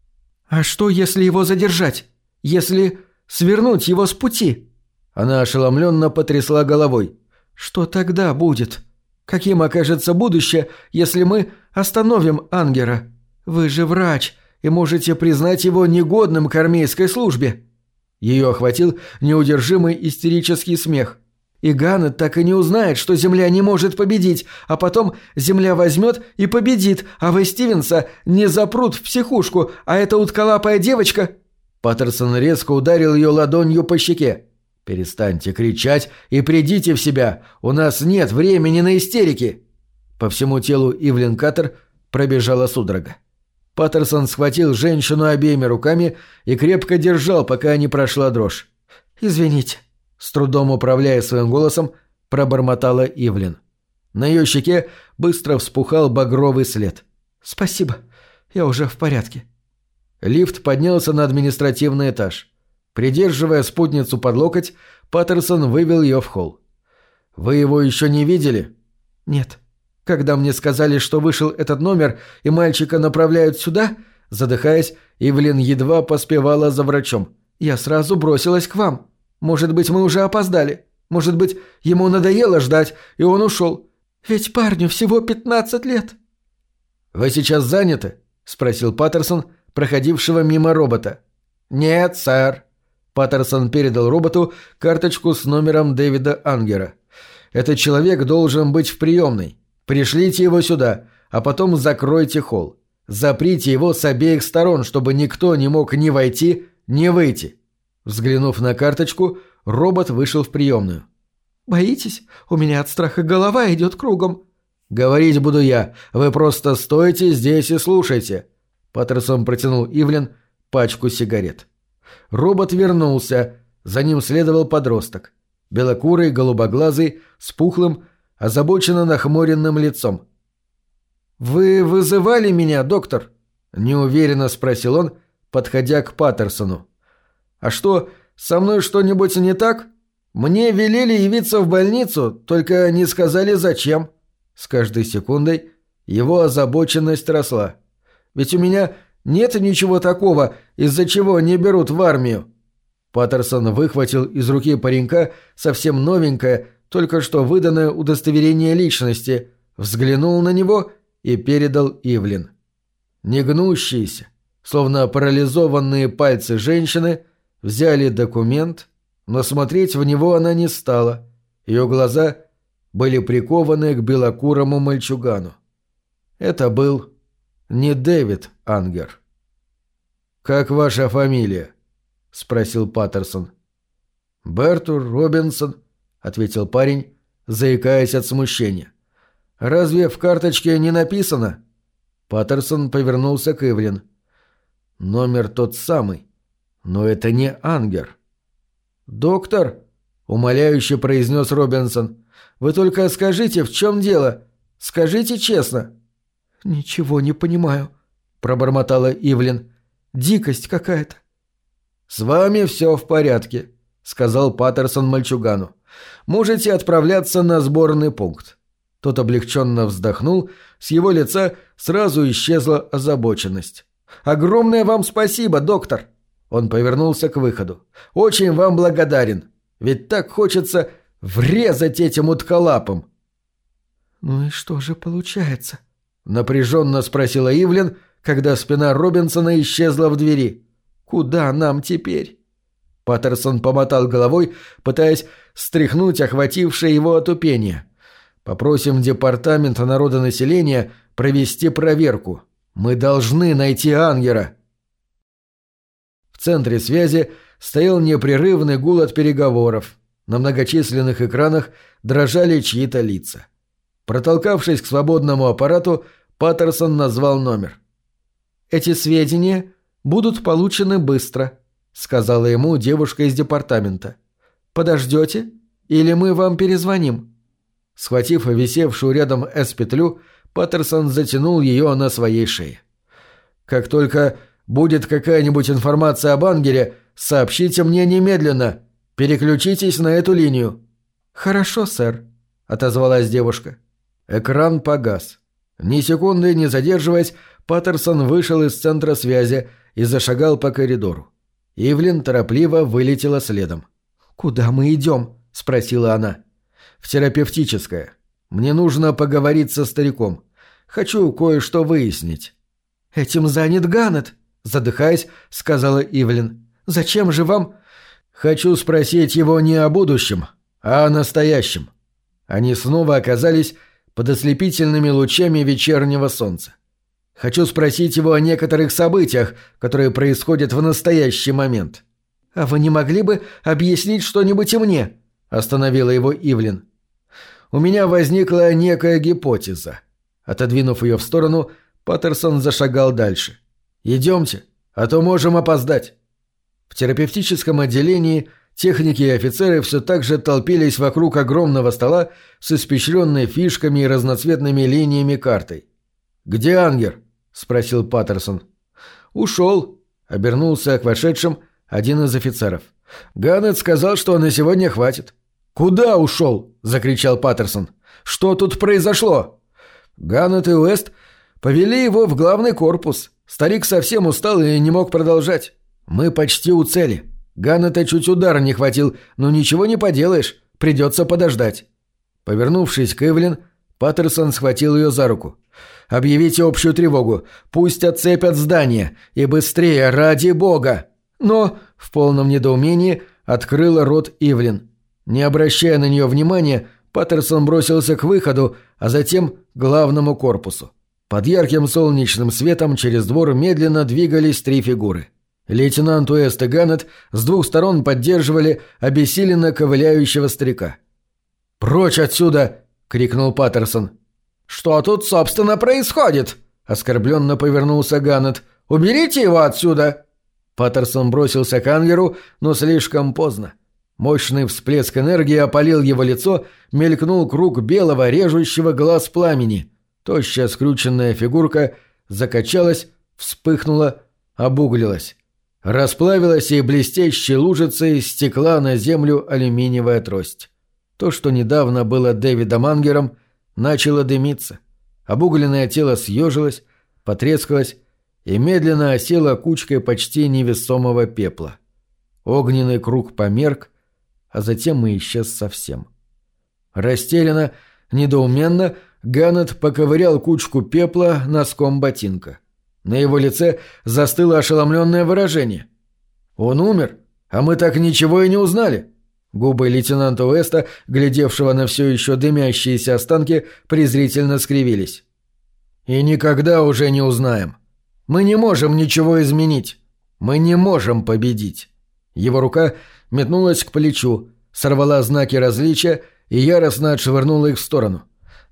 «А что, если его задержать? Если свернуть его с пути?» Она ошеломленно потрясла головой. «Что тогда будет? Каким окажется будущее, если мы остановим Ангера? Вы же врач и можете признать его негодным к армейской службе». Ее охватил неудержимый истерический смех. «И Ганнет так и не узнает, что Земля не может победить, а потом Земля возьмет и победит, а вы Стивенса не запрут в психушку, а эта утколапая девочка...» Паттерсон резко ударил ее ладонью по щеке. «Перестаньте кричать и придите в себя, у нас нет времени на истерики!» По всему телу Ивлин Каттер пробежала судорога. Паттерсон схватил женщину обеими руками и крепко держал, пока не прошла дрожь. «Извините», — с трудом управляя своим голосом, пробормотала Ивлин. На ее щеке быстро вспухал багровый след. «Спасибо, я уже в порядке». Лифт поднялся на административный этаж. Придерживая спутницу под локоть, Паттерсон вывел ее в холл. «Вы его еще не видели?» «Нет. Когда мне сказали, что вышел этот номер и мальчика направляют сюда...» Задыхаясь, Ивлин едва поспевала за врачом. «Я сразу бросилась к вам. Может быть, мы уже опоздали. Может быть, ему надоело ждать, и он ушел. Ведь парню всего 15 лет». «Вы сейчас заняты?» — спросил Паттерсон, проходившего мимо робота. «Нет, сэр». Паттерсон передал роботу карточку с номером Дэвида Ангера. «Этот человек должен быть в приемной. Пришлите его сюда, а потом закройте холл. Заприте его с обеих сторон, чтобы никто не мог ни войти, ни выйти». Взглянув на карточку, робот вышел в приемную. «Боитесь? У меня от страха голова идет кругом». «Говорить буду я. Вы просто стойте здесь и слушайте». Паттерсон протянул Ивлин пачку сигарет. Робот вернулся. За ним следовал подросток. Белокурый, голубоглазый, с пухлым, озабоченно нахмуренным лицом. «Вы вызывали меня, доктор?» — неуверенно спросил он, подходя к Паттерсону. «А что, со мной что-нибудь не так? Мне велели явиться в больницу, только не сказали зачем». С каждой секундой его озабоченность росла. «Ведь у меня нет ничего такого, из-за чего не берут в армию». Паттерсон выхватил из руки паренька совсем новенькое, только что выданное удостоверение личности, взглянул на него и передал Ивлин. Негнущиеся, словно парализованные пальцы женщины, взяли документ, но смотреть в него она не стала. Ее глаза были прикованы к белокурому мальчугану. Это был не Дэвид Ангер. «Как ваша фамилия?» — спросил Паттерсон. «Бертур Робинсон», — ответил парень, заикаясь от смущения. «Разве в карточке не написано?» Паттерсон повернулся к Ивлин. Номер тот самый. Но это не Ангер. «Доктор», — умоляюще произнес Робинсон, — «вы только скажите, в чем дело? Скажите честно». «Ничего не понимаю», — пробормотала Ивлин. «Дикость какая-то». «С вами все в порядке», — сказал Паттерсон мальчугану. «Можете отправляться на сборный пункт». Тот облегченно вздохнул, с его лица сразу исчезла озабоченность. «Огромное вам спасибо, доктор!» Он повернулся к выходу. «Очень вам благодарен. Ведь так хочется врезать этим утколапом». «Ну и что же получается?» — напряженно спросила Ивлин, когда спина Робинсона исчезла в двери. «Куда нам теперь?» Паттерсон помотал головой, пытаясь стряхнуть охватившее его отупение. «Попросим Департамент народонаселения провести проверку. Мы должны найти Ангера». В центре связи стоял непрерывный гул от переговоров. На многочисленных экранах дрожали чьи-то лица. Протолкавшись к свободному аппарату, Паттерсон назвал номер. «Эти сведения будут получены быстро», — сказала ему девушка из департамента. «Подождете? Или мы вам перезвоним?» Схватив висевшую рядом С-петлю, Паттерсон затянул ее на своей шее. «Как только будет какая-нибудь информация об Ангере, сообщите мне немедленно. Переключитесь на эту линию». «Хорошо, сэр», — отозвалась девушка. Экран погас. Ни секунды не задерживаясь, Паттерсон вышел из центра связи и зашагал по коридору. Ивлин торопливо вылетела следом. «Куда мы идем?» — спросила она. «В терапевтическое. Мне нужно поговорить со стариком. Хочу кое-что выяснить». «Этим занят Ганнет», — задыхаясь, сказала Ивлин. «Зачем же вам...» «Хочу спросить его не о будущем, а о настоящем». Они снова оказались под ослепительными лучами вечернего солнца. Хочу спросить его о некоторых событиях, которые происходят в настоящий момент. «А вы не могли бы объяснить что-нибудь и мне?» — остановила его Ивлин. «У меня возникла некая гипотеза». Отодвинув ее в сторону, Паттерсон зашагал дальше. «Идемте, а то можем опоздать». В терапевтическом отделении техники и офицеры все так же толпились вокруг огромного стола с испещренной фишками и разноцветными линиями картой. «Где Ангер?» — спросил Паттерсон. «Ушел», — обернулся к вошедшим один из офицеров. «Ганнет сказал, что на сегодня хватит». «Куда ушел?» — закричал Паттерсон. «Что тут произошло?» «Ганнет и Уэст повели его в главный корпус. Старик совсем устал и не мог продолжать. Мы почти у цели. Ганнета чуть удара не хватил, но ничего не поделаешь, придется подождать». Повернувшись к Эвелин, Паттерсон схватил ее за руку. «Объявите общую тревогу. Пусть отцепят здание. И быстрее, ради бога!» «Но...» — в полном недоумении открыла рот Ивлин. Не обращая на нее внимания, Паттерсон бросился к выходу, а затем к главному корпусу. Под ярким солнечным светом через двор медленно двигались три фигуры. Лейтенант Уэст и Ганнет с двух сторон поддерживали обессиленно ковыляющего старика. «Прочь отсюда!» — крикнул Паттерсон. «Что тут, собственно, происходит?» — оскорбленно повернулся Ганнет. «Уберите его отсюда!» Паттерсон бросился к Ангеру, но слишком поздно. Мощный всплеск энергии опалил его лицо, мелькнул круг белого, режущего глаз пламени. Тощая скрюченная фигурка закачалась, вспыхнула, обуглилась. Расплавилась и блестящей лужицей стекла на землю алюминиевая трость. То, что недавно было Дэвидом Ангером, начало дымиться. Обугленное тело съежилось, потрескалось и медленно осело кучкой почти невесомого пепла. Огненный круг померк, а затем и исчез совсем. Растерянно, недоуменно Ганнет поковырял кучку пепла носком ботинка. На его лице застыло ошеломленное выражение. «Он умер, а мы так ничего и не узнали». Губы лейтенанта Уэста, глядевшего на все еще дымящиеся останки, презрительно скривились. «И никогда уже не узнаем. Мы не можем ничего изменить. Мы не можем победить». Его рука метнулась к плечу, сорвала знаки различия и яростно отшвырнула их в сторону.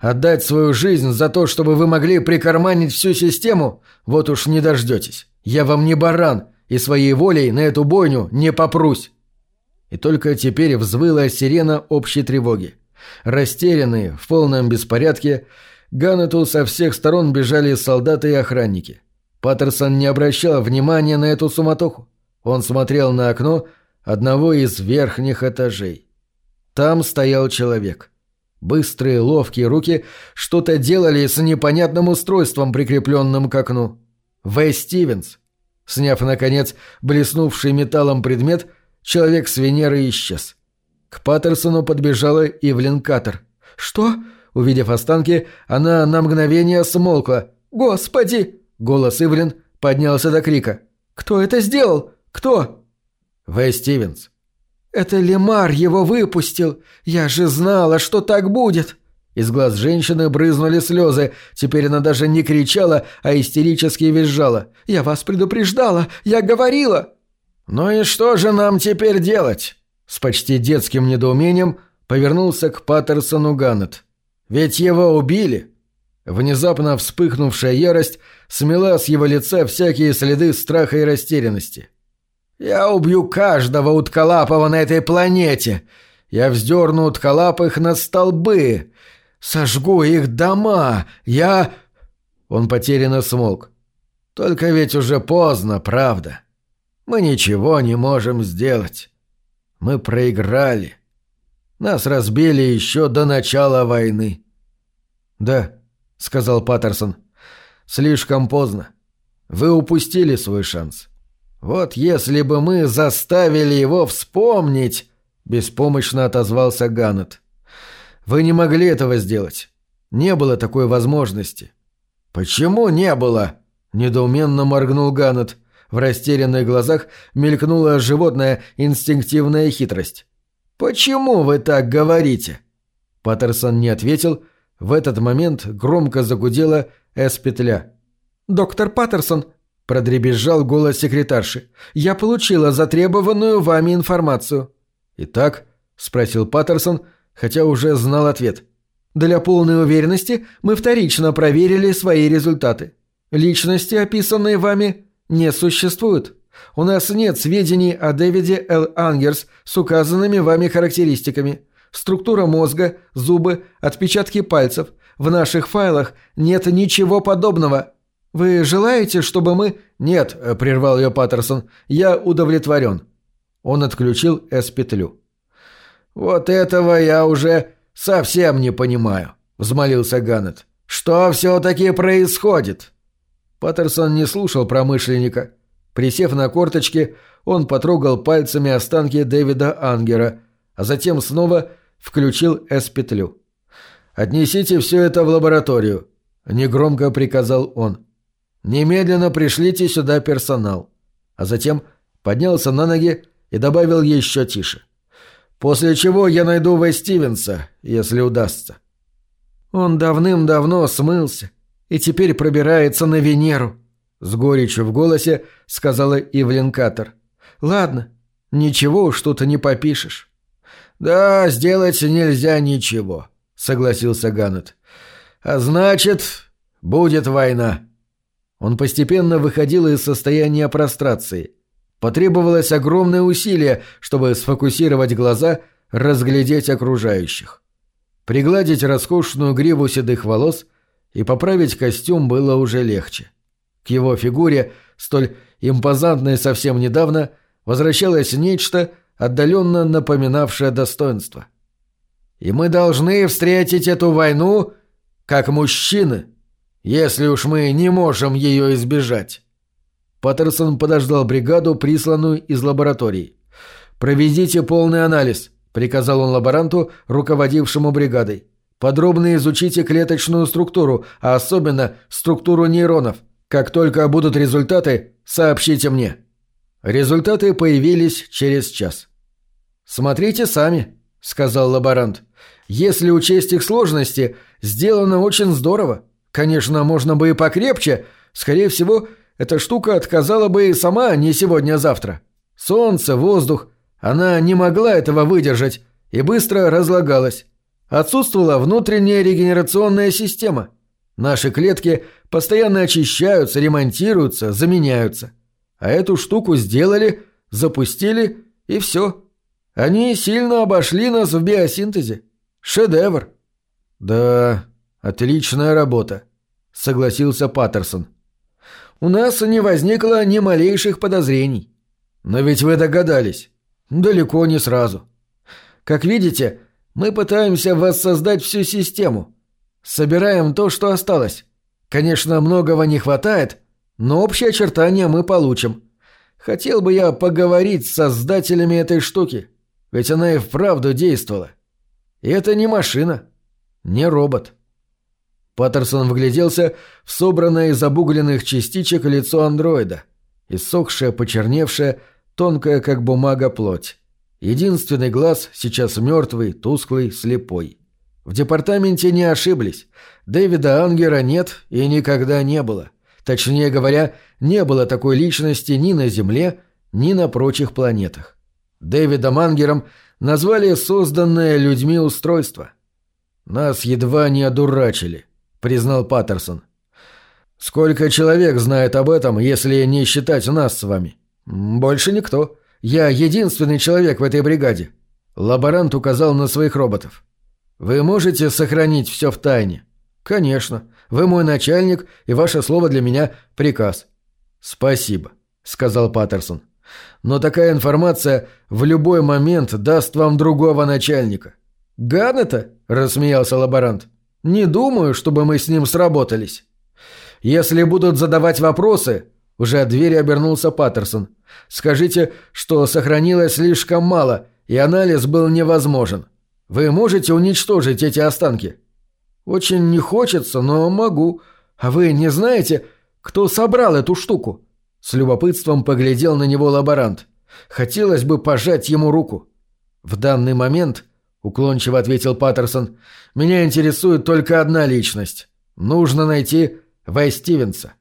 Отдать свою жизнь за то, чтобы вы могли прикарманить всю систему? Вот уж не дождетесь. Я вам не баран, и своей волей на эту бойню не попрусь». И только теперь взвыла сирена общей тревоги. Растерянные, в полном беспорядке, к Ганнету со всех сторон бежали солдаты и охранники. Паттерсон не обращал внимания на эту суматоху. Он смотрел на окно одного из верхних этажей. Там стоял человек. Быстрые, ловкие руки что-то делали с непонятным устройством, прикрепленным к окну. В. Стивенс. Сняв, наконец, блеснувший металлом предмет, человек с Венеры исчез. К Паттерсону подбежала Ивлин Каттер. «Что?» Увидев останки, она на мгновение смолкла. «Господи!» Голос Ивлин поднялся до крика. «Кто это сделал? Кто?» В. Стивенс. «Это Лемар его выпустил. Я же знала, что так будет». Из глаз женщины брызнули слезы. Теперь она даже не кричала, а истерически визжала. «Я вас предупреждала! Я говорила!» «Ну и что же нам теперь делать?» С почти детским недоумением повернулся к Паттерсону Ганнет. «Ведь его убили!» Внезапно вспыхнувшая ярость смела с его лица всякие следы страха и растерянности. «Я убью каждого утколапого на этой планете! Я вздерну утколапых на столбы! Сожгу их дома! Я...» Он потерянно смолк. «Только ведь уже поздно, правда? Мы ничего не можем сделать. Мы проиграли. Нас разбили еще до начала войны». «Да», — сказал Паттерсон, — «слишком поздно. Вы упустили свой шанс. Вот если бы мы заставили его вспомнить», — беспомощно отозвался Ганнет. «Вы не могли этого сделать. Не было такой возможности». «Почему не было?» — недоуменно моргнул Ганнет. В растерянных глазах мелькнула животная инстинктивная хитрость. «Почему вы так говорите?» Паттерсон не ответил. В этот момент громко загудела С-петля. «Доктор Паттерсон», — продребезжал голос секретарши, — «я получила затребованную вами информацию». «Итак?» — спросил Паттерсон, хотя уже знал ответ. «Для полной уверенности мы вторично проверили свои результаты. Личности, описанные вами, не существуют. У нас нет сведений о Дэвиде Л. Ангерс с указанными вами характеристиками. Структура мозга, зубы, отпечатки пальцев. В наших файлах нет ничего подобного. Вы желаете, чтобы мы...» «Нет», — прервал ее Паттерсон, — «я удовлетворен». Он отключил С-петлю. «Вот этого я уже совсем не понимаю», — взмолился Ганнет. «Что все-таки происходит?» Паттерсон не слушал промышленника. Присев на корточки, он потрогал пальцами останки Дэвида Ангера, а затем снова включил С-петлю. «Отнесите все это в лабораторию», — негромко приказал он. «Немедленно пришлите сюда персонал». А затем поднялся на ноги и добавил еще тише. «После чего я найду В. Стивенса, если удастся». «Он давным-давно смылся и теперь пробирается на Венеру», — с горечью в голосе сказала Ивлин Каттер. «Ладно, ничего уж тут не попишешь». «Да, сделать нельзя ничего», — согласился Ганнет. «А значит, будет война». Он постепенно выходил из состояния прострации. Потребовалось огромное усилие, чтобы сфокусировать глаза, разглядеть окружающих. Пригладить роскошную гриву седых волос и поправить костюм было уже легче. К его фигуре, столь импозантной совсем недавно, возвращалось нечто, отдаленно напоминавшее достоинство. «И мы должны встретить эту войну как мужчины, если уж мы не можем ее избежать». Паттерсон подождал бригаду, присланную из лаборатории. «Проведите полный анализ», — приказал он лаборанту, руководившему бригадой. «Подробно изучите клеточную структуру, а особенно структуру нейронов. Как только будут результаты, сообщите мне». Результаты появились через час. «Смотрите сами», — сказал лаборант. «Если учесть их сложности, сделано очень здорово. Конечно, можно бы и покрепче. Скорее всего, эта штука отказала бы и сама не сегодня, а завтра. Солнце, воздух. Она не могла этого выдержать и быстро разлагалась. Отсутствовала внутренняя регенерационная система. Наши клетки постоянно очищаются, ремонтируются, заменяются. А эту штуку сделали, запустили и все. Они сильно обошли нас в биосинтезе. Шедевр. Да, отличная работа, согласился Паттерсон. У нас не возникло ни малейших подозрений. Но ведь вы догадались. Далеко не сразу. Как видите, мы пытаемся воссоздать всю систему. Собираем то, что осталось. Конечно, многого не хватает, но общие очертания мы получим. Хотел бы я поговорить с создателями этой штуки, ведь она и вправду действовала. И это не машина, не робот. Паттерсон вгляделся в собранное из обугленных частичек лицо андроида, иссохшее, почерневшее, тонкая, как бумага, плоть. Единственный глаз сейчас мертвый, тусклый, слепой. В департаменте не ошиблись. Дэвида Ангера нет и никогда не было. Точнее говоря, не было такой личности ни на Земле, ни на прочих планетах. Дэвидом Ангером назвали созданное людьми устройство. «Нас едва не одурачили», — признал Паттерсон. «Сколько человек знает об этом, если не считать нас с вами?» «Больше никто. Я единственный человек в этой бригаде». Лаборант указал на своих роботов. «Вы можете сохранить все в тайне?» «Конечно. Вы мой начальник, и ваше слово для меня – приказ». «Спасибо», – сказал Паттерсон. «Но такая информация в любой момент даст вам другого начальника». «Гарнета?» – рассмеялся лаборант. «Не думаю, чтобы мы с ним сработались». «Если будут задавать вопросы...» – уже от двери обернулся Паттерсон. «Скажите, что сохранилось слишком мало, и анализ был невозможен. Вы можете уничтожить эти останки?» «Очень не хочется, но могу. А вы не знаете, кто собрал эту штуку?» С любопытством поглядел на него лаборант. Хотелось бы пожать ему руку. «В данный момент, — уклончиво ответил Паттерсон, — меня интересует только одна личность. Нужно найти Вэй Стивенса».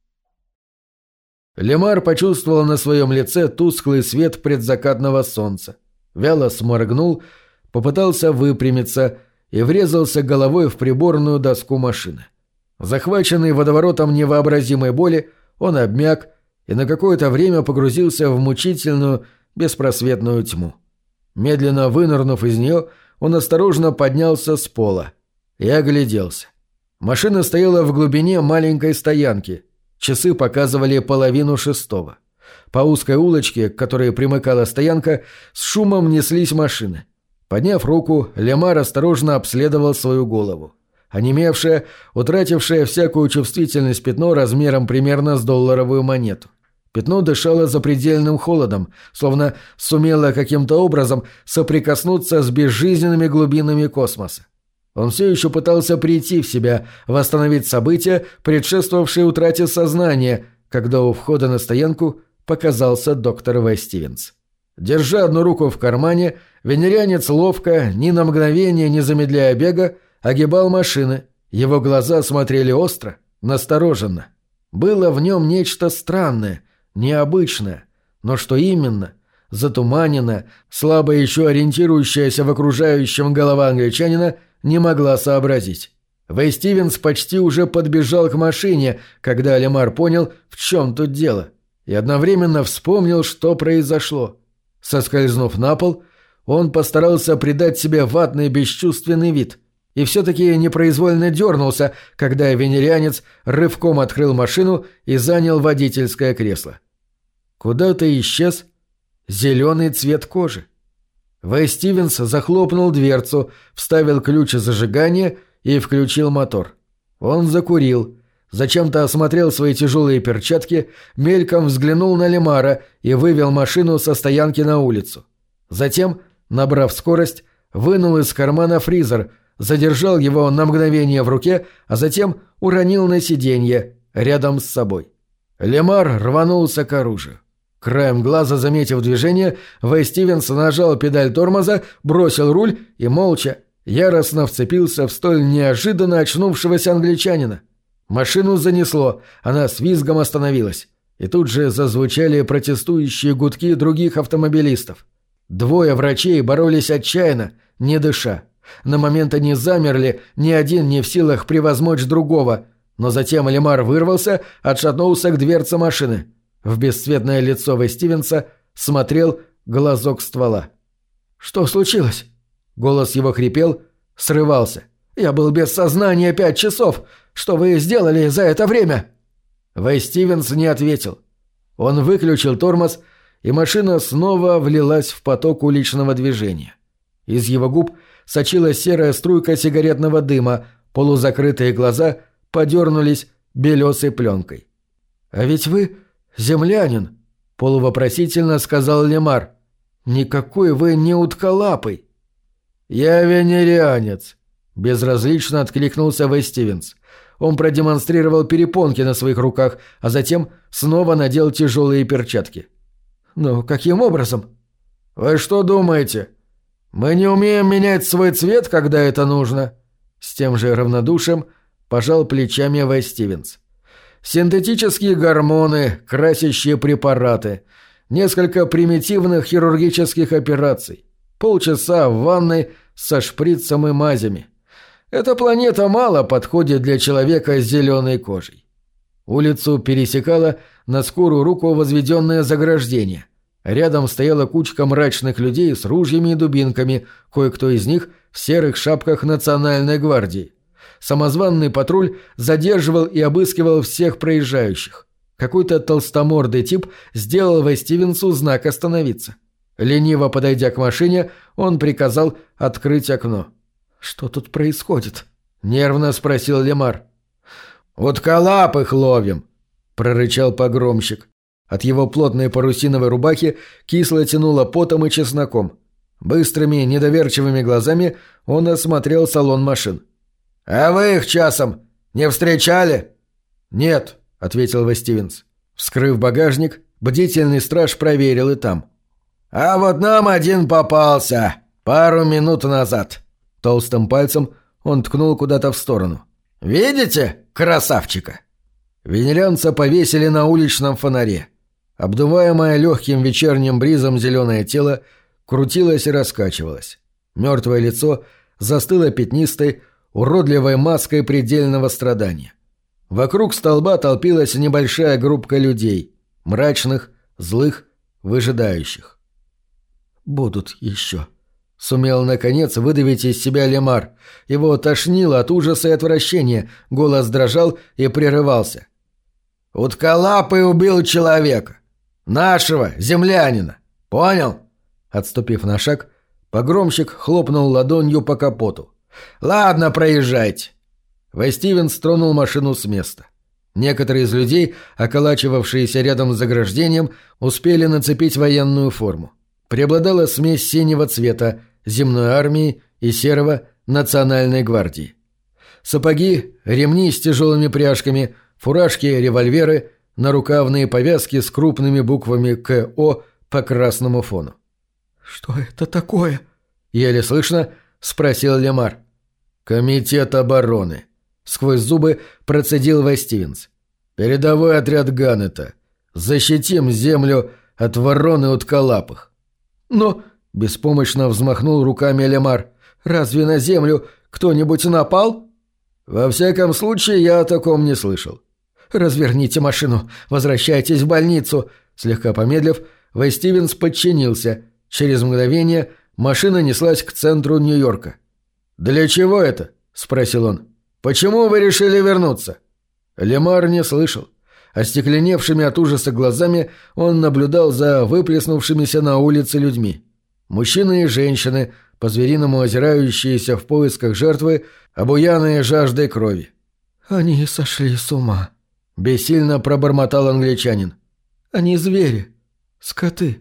Лемар почувствовал на своем лице тусклый свет предзакатного солнца. Вяло сморгнул, попытался выпрямиться и врезался головой в приборную доску машины. Захваченный водоворотом невообразимой боли, он обмяк и на какое-то время погрузился в мучительную, беспросветную тьму. Медленно вынырнув из нее, он осторожно поднялся с пола и огляделся. Машина стояла в глубине маленькой стоянки. Часы показывали 5:30. По узкой улочке, к которой примыкала стоянка, с шумом неслись машины. Подняв руку, Лемар осторожно обследовал свою голову. Онемевшее, утратившее всякую чувствительность пятно размером примерно с долларовую монету. Пятно дышало запредельным холодом, словно сумело каким-то образом соприкоснуться с безжизненными глубинами космоса. Он все еще пытался прийти в себя, восстановить события, предшествовавшие утрате сознания, когда у входа на стоянку показался доктор Вэй Стивенс. Держа одну руку в кармане, венерянец ловко, ни на мгновение не замедляя бега, огибал машины. Его глаза смотрели остро, настороженно. Было в нем нечто странное, необычное. Но что именно? Затуманенная, слабо еще ориентирующаяся в окружающем голова англичанина не могла сообразить. Вэй Стивенс почти уже подбежал к машине, когда Лемар понял, в чем тут дело, и одновременно вспомнил, что произошло. Соскользнув на пол, он постарался придать себе ватный бесчувственный вид и все-таки непроизвольно дернулся, когда венерянец рывком открыл машину и занял водительское кресло. Куда-то исчез зеленый цвет кожи. Вэй Стивенс захлопнул дверцу, вставил ключ зажигания и включил мотор. Он закурил, зачем-то осмотрел свои тяжелые перчатки, мельком взглянул на Лемара и вывел машину со стоянки на улицу. Затем, набрав скорость, вынул из кармана фризер, задержал его на мгновение в руке, а затем уронил на сиденье рядом с собой. Лемар рванулся к оружию. Краем глаза, заметив движение, Вэй Стивенс нажал педаль тормоза, бросил руль и молча, яростно вцепился в столь неожиданно очнувшегося англичанина. Машину занесло, она с визгом остановилась. И тут же зазвучали протестующие гудки других автомобилистов. Двое врачей боролись отчаянно, не дыша. На момент они замерли, ни один не в силах превозмочь другого, но затем Лемар вырвался, отшатнулся к дверце машины. В бесцветное лицо Стивенса смотрел глазок ствола. «Что случилось?» Голос его хрипел, срывался. «Я был без сознания 5 часов. Что вы сделали за это время?» Стивенс не ответил. Он выключил тормоз, и машина снова влилась в поток уличного движения. Из его губ сочилась серая струйка сигаретного дыма, полузакрытые глаза подернулись белесой пленкой. «А ведь вы землянин», — полувопросительно сказал Лемар. «Никакой вы не утколапый». «Я венерианец», — безразлично откликнулся Стивенс. Он продемонстрировал перепонки на своих руках, а затем снова надел тяжелые перчатки. «Но каким образом?» «Вы что думаете? Мы не умеем менять свой цвет, когда это нужно?» С тем же равнодушием пожал плечами Стивенс. «Синтетические гормоны, красящие препараты, несколько примитивных хирургических операций, полчаса в ванной со шприцем и мазями. Эта планета мало подходит для человека с зеленой кожей». Улицу пересекало на скорую руку возведенное заграждение. Рядом стояла кучка мрачных людей с ружьями и дубинками, кое-кто из них в серых шапках Национальной гвардии. Самозванный патруль задерживал и обыскивал всех проезжающих. Какой-то толстомордый тип сделал Стивенсу знак «Остановиться». Лениво подойдя к машине, он приказал открыть окно. «Что тут происходит?» — нервно спросил Лемар. «Утколапых ловим!» — прорычал погромщик. От его плотной парусиновой рубахи кисло тянуло потом и чесноком. Быстрыми, недоверчивыми глазами он осмотрел салон машин. «А вы их часом не встречали?» «Нет», — ответил Стивенс. Вскрыв багажник, бдительный страж проверил и там. «А вот нам один попался пару минут назад». Толстым пальцем он ткнул куда-то в сторону. «Видите, красавчика?» Венерианца повесили на уличном фонаре. Обдуваемое легким вечерним бризом зеленое тело крутилось и раскачивалось. Мертвое лицо застыло пятнистой, уродливой маской предельного страдания. Вокруг столба толпилась небольшая группка людей, мрачных, злых, выжидающих. «Будут еще», — сумел наконец выдавить из себя Лемар. Его тошнило от ужаса и отвращения, голос дрожал и прерывался. «Утколапый убил человека. Нашего, землянина. Понял?» Отступив на шаг, погромщик хлопнул ладонью по капоту. «Ладно, проезжайте». Стивенс тронул машину с места. Некоторые из людей, околачивавшиеся рядом с заграждением, успели нацепить военную форму. Преобладала смесь синего цвета, земной армии и серого Национальной гвардии. Сапоги, ремни с тяжелыми пряжками, фуражки, револьверы, нарукавные повязки с крупными буквами КО по красному фону. «Что это такое?» — еле слышно спросил Лемар. «Комитет обороны», — сквозь зубы процедил Стивенс. «Передовой отряд Ганнета. Защитим землю от ворон и утколапых». «Но...» — беспомощно взмахнул руками Лемар. «Разве на землю кто-нибудь напал?» «Во всяком случае, я о таком не слышал». «Разверните машину, возвращайтесь в больницу». Слегка помедлив, Стивенс подчинился. Через мгновение машина неслась к центру Нью-Йорка. «Для чего это?» — спросил он. «Почему вы решили вернуться?» Лемар не слышал. Остекленевшими от ужаса глазами он наблюдал за выплеснувшимися на улице людьми. Мужчины и женщины, по-звериному озирающиеся в поисках жертвы, обуянные жаждой крови. «Они сошли с ума», — бессильно пробормотал англичанин. «Они звери, скоты».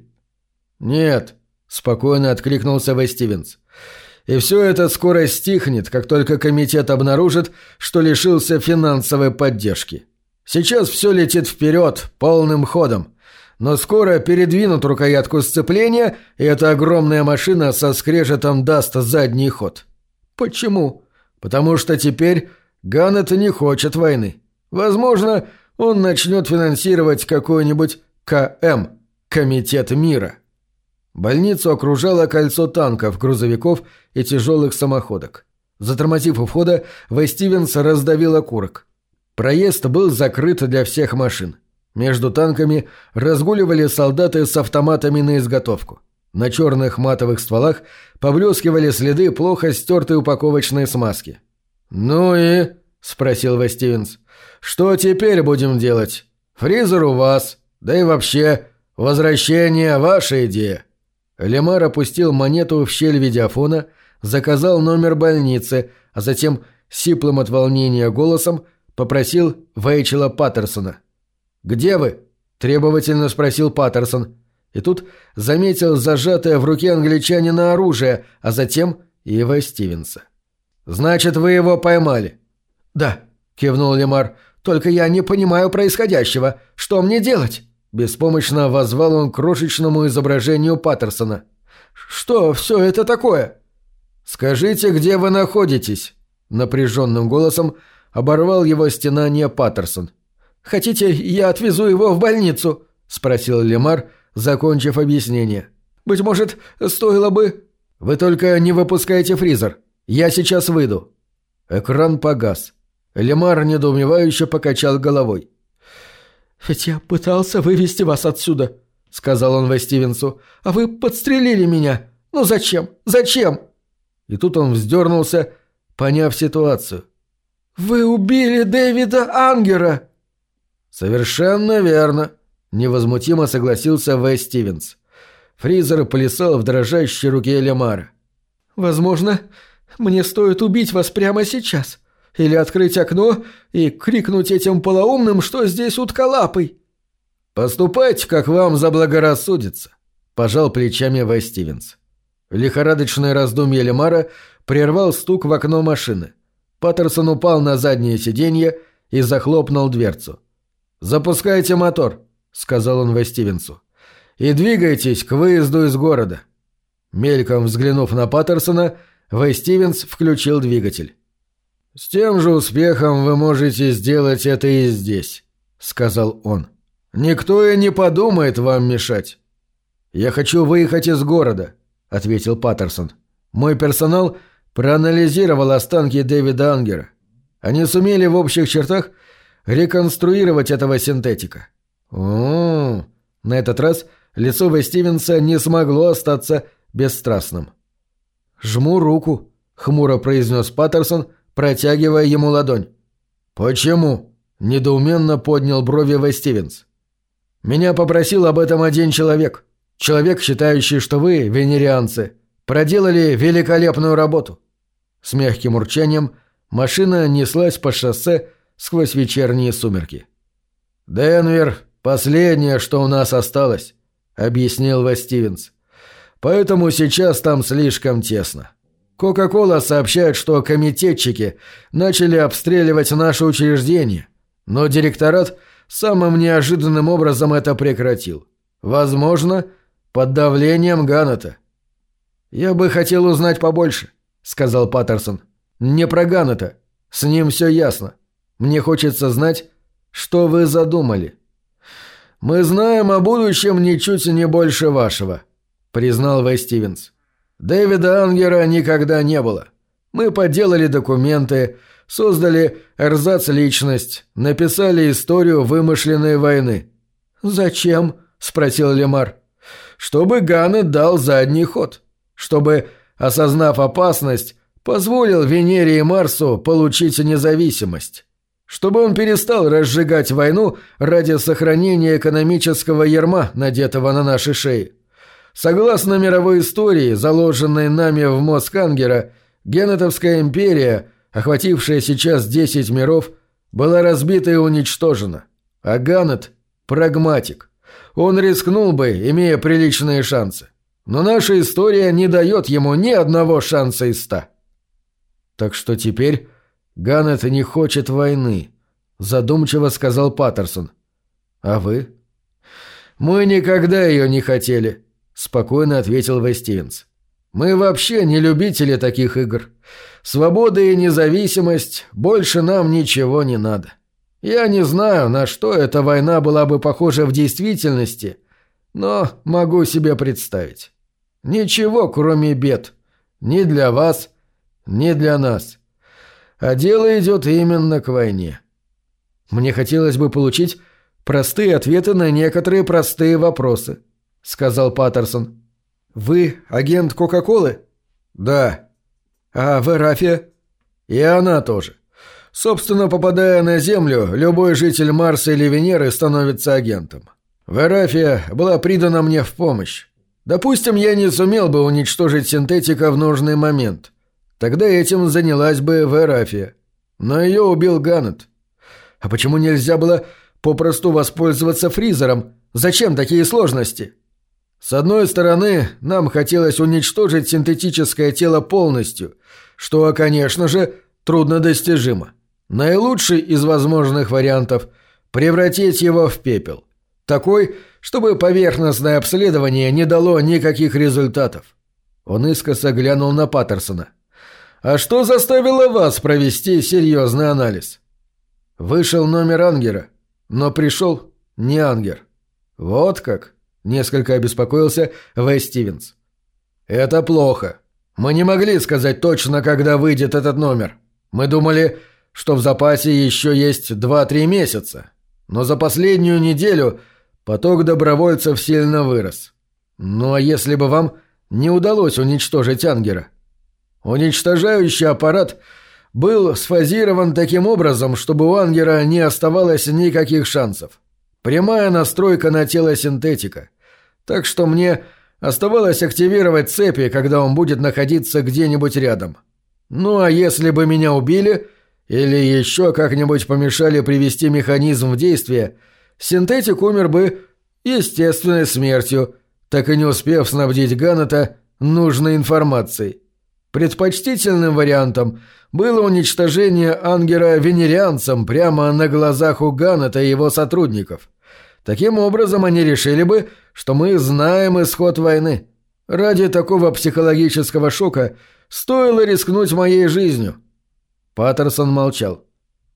«Нет», — спокойно откликнулся Стивенс. «И все это скоро стихнет, как только комитет обнаружит, что лишился финансовой поддержки. Сейчас все летит вперед, полным ходом. Но скоро передвинут рукоятку сцепления, и эта огромная машина со скрежетом даст задний ход». «Почему?» «Потому что теперь Ганнет не хочет войны. Возможно, он начнет финансировать какой-нибудь КМ, Комитет мира». Больницу окружало кольцо танков, грузовиков и тяжелых самоходок. Затормозив у входа, Вэй Стивенс раздавил окурок. Проезд был закрыт для всех машин. Между танками разгуливали солдаты с автоматами на изготовку. На черных матовых стволах поблескивали следы плохо стертой упаковочной смазки. «Ну и?» – спросил Вэй Стивенс. «Что теперь будем делать? Фризер у вас. Да и вообще, возвращение – ваша идея». Лемар опустил монету в щель видеофона, заказал номер больницы, а затем сиплым от волнения голосом попросил Вэйчела Паттерсона. «Где вы?» – требовательно спросил Паттерсон. И тут заметил зажатое в руке англичанина оружие, а затем и Вэй Стивенса. «Значит, вы его поймали?» «Да», – кивнул Лемар. «Только я не понимаю происходящего. Что мне делать?» Беспомощно воззвал он к крошечному изображению Паттерсона. «Что все это такое?» «Скажите, где вы находитесь?» Напряженным голосом оборвал его стенание Паттерсон. «Хотите, я отвезу его в больницу?» – спросил Лемар, закончив объяснение. «Быть может, стоило бы...» «Вы только не выпускайте фризер. Я сейчас выйду». Экран погас. Лемар недоумевающе покачал головой. «Ведь я пытался вывести вас отсюда», — сказал он Вэй Стивенсу. «А вы подстрелили меня. Ну зачем? Зачем?» И тут он вздернулся, поняв ситуацию. «Вы убили Дэвида Ангера!» «Совершенно верно», — невозмутимо согласился Вэй Стивенс. Фризер плясал в дрожащей руке Лемара. «Возможно, мне стоит убить вас прямо сейчас. Или открыть окно и крикнуть этим полоумным, что здесь утколапый». «Поступайте, как вам заблагорассудится», — пожал плечами Вэй Стивенс. Лихорадочное раздумье Лемара прервал стук в окно машины. Паттерсон упал на заднее сиденье и захлопнул дверцу. «Запускайте мотор», — сказал он Вэй Стивенсу, — «и двигайтесь к выезду из города». Мельком взглянув на Паттерсона, Вэй Стивенс включил двигатель. «С тем же успехом вы можете сделать это и здесь», — сказал он. «Никто и не подумает вам мешать». «Я хочу выехать из города», — ответил Паттерсон. «Мой персонал проанализировал останки Дэвида Ангера. Они сумели в общих чертах реконструировать этого синтетика». «О-о-о!» На этот раз лицо Вэй Стивенса не смогло остаться бесстрастным. «Жму руку», — хмуро произнес Паттерсон, протягивая ему ладонь. «Почему?» — недоуменно поднял брови Вэй Стивенс. «Меня попросил об этом один человек. Человек, считающий, что вы, венерианцы, проделали великолепную работу». С мягким урчанием машина неслась по шоссе сквозь вечерние сумерки. «Денвер — последнее, что у нас осталось», — объяснил Вэй Стивенс. «Поэтому сейчас там слишком тесно. Кока-кола сообщает, что комитетчики начали обстреливать наше учреждение, но директорат самым неожиданным образом это прекратил. Возможно, под давлением Ганнета». «Я бы хотел узнать побольше», — сказал Паттерсон. «Не про Ганнета. С ним все ясно. Мне хочется знать, что вы задумали». «Мы знаем о будущем ничуть не больше вашего», — признал Вэй Стивенс. «Дэвида Ангера никогда не было. Мы подделали документы, создали эрзац-личность, написали историю вымышленной войны». «Зачем?» — спросил Лемар. «Чтобы Ганнет дал задний ход. Чтобы, осознав опасность, позволил Венере и Марсу получить независимость. Чтобы он перестал разжигать войну ради сохранения экономического ярма, надетого на наши шеи. Согласно мировой истории, заложенной нами в мозг Ангера, Генетовская империя, охватившая сейчас 10 миров, была разбита и уничтожена. А Ганнет – прагматик. Он рискнул бы, имея приличные шансы. Но наша история не дает ему ни одного шанса из 100. «Так что теперь Ганнет не хочет войны», – задумчиво сказал Паттерсон. «А вы?» «Мы никогда ее не хотели», — спокойно ответил Вэй Стивенс. «Мы вообще не любители таких игр. Свобода и независимость, больше нам ничего не надо. Я не знаю, на что эта война была бы похожа в действительности, но могу себе представить. Ничего, кроме бед. Ни для вас, ни для нас. А дело идет именно к войне. Мне хотелось бы получить простые ответы на некоторые простые вопросы, сказал Паттерсон. Вы агент Кока-Колы? Да. А Верафия? И она тоже. Собственно, попадая на Землю, любой житель Марса или Венеры становится агентом. Верафия была придана мне в помощь. Допустим, я не сумел бы уничтожить синтетика в нужный момент. Тогда этим занялась бы Верафия. Но ее убил Ганнет. А почему нельзя было попросту воспользоваться фризером? Зачем такие сложности? С одной стороны, нам хотелось уничтожить синтетическое тело полностью, что, конечно же, труднодостижимо. Наилучший из возможных вариантов – превратить его в пепел. Такой, чтобы поверхностное обследование не дало никаких результатов. Он искоса глянул на Паттерсона. «А что заставило вас провести серьезный анализ?» Вышел номер Ангера, но пришел не Ангер. «Вот как?» – несколько обеспокоился В. Стивенс. «Это плохо. Мы не могли сказать точно, когда выйдет этот номер. Мы думали, что в запасе еще есть 2-3 месяца. Но за последнюю неделю поток добровольцев сильно вырос. Ну а если бы вам не удалось уничтожить Ангера? Уничтожающий аппарат был сфазирован таким образом, чтобы у Ангера не оставалось никаких шансов. Прямая настройка на тело синтетика. Так что мне оставалось активировать цепи, когда он будет находиться где-нибудь рядом. Ну а если бы меня убили или еще как-нибудь помешали привести механизм в действие, синтетик умер бы естественной смертью, так и не успев снабдить Ганнета нужной информацией. Предпочтительным вариантом было уничтожение Ангера венерианцем прямо на глазах у Ганнета и его сотрудников. Таким образом, они решили бы, что мы знаем исход войны. Ради такого психологического шока стоило рискнуть моей жизнью. Паттерсон молчал.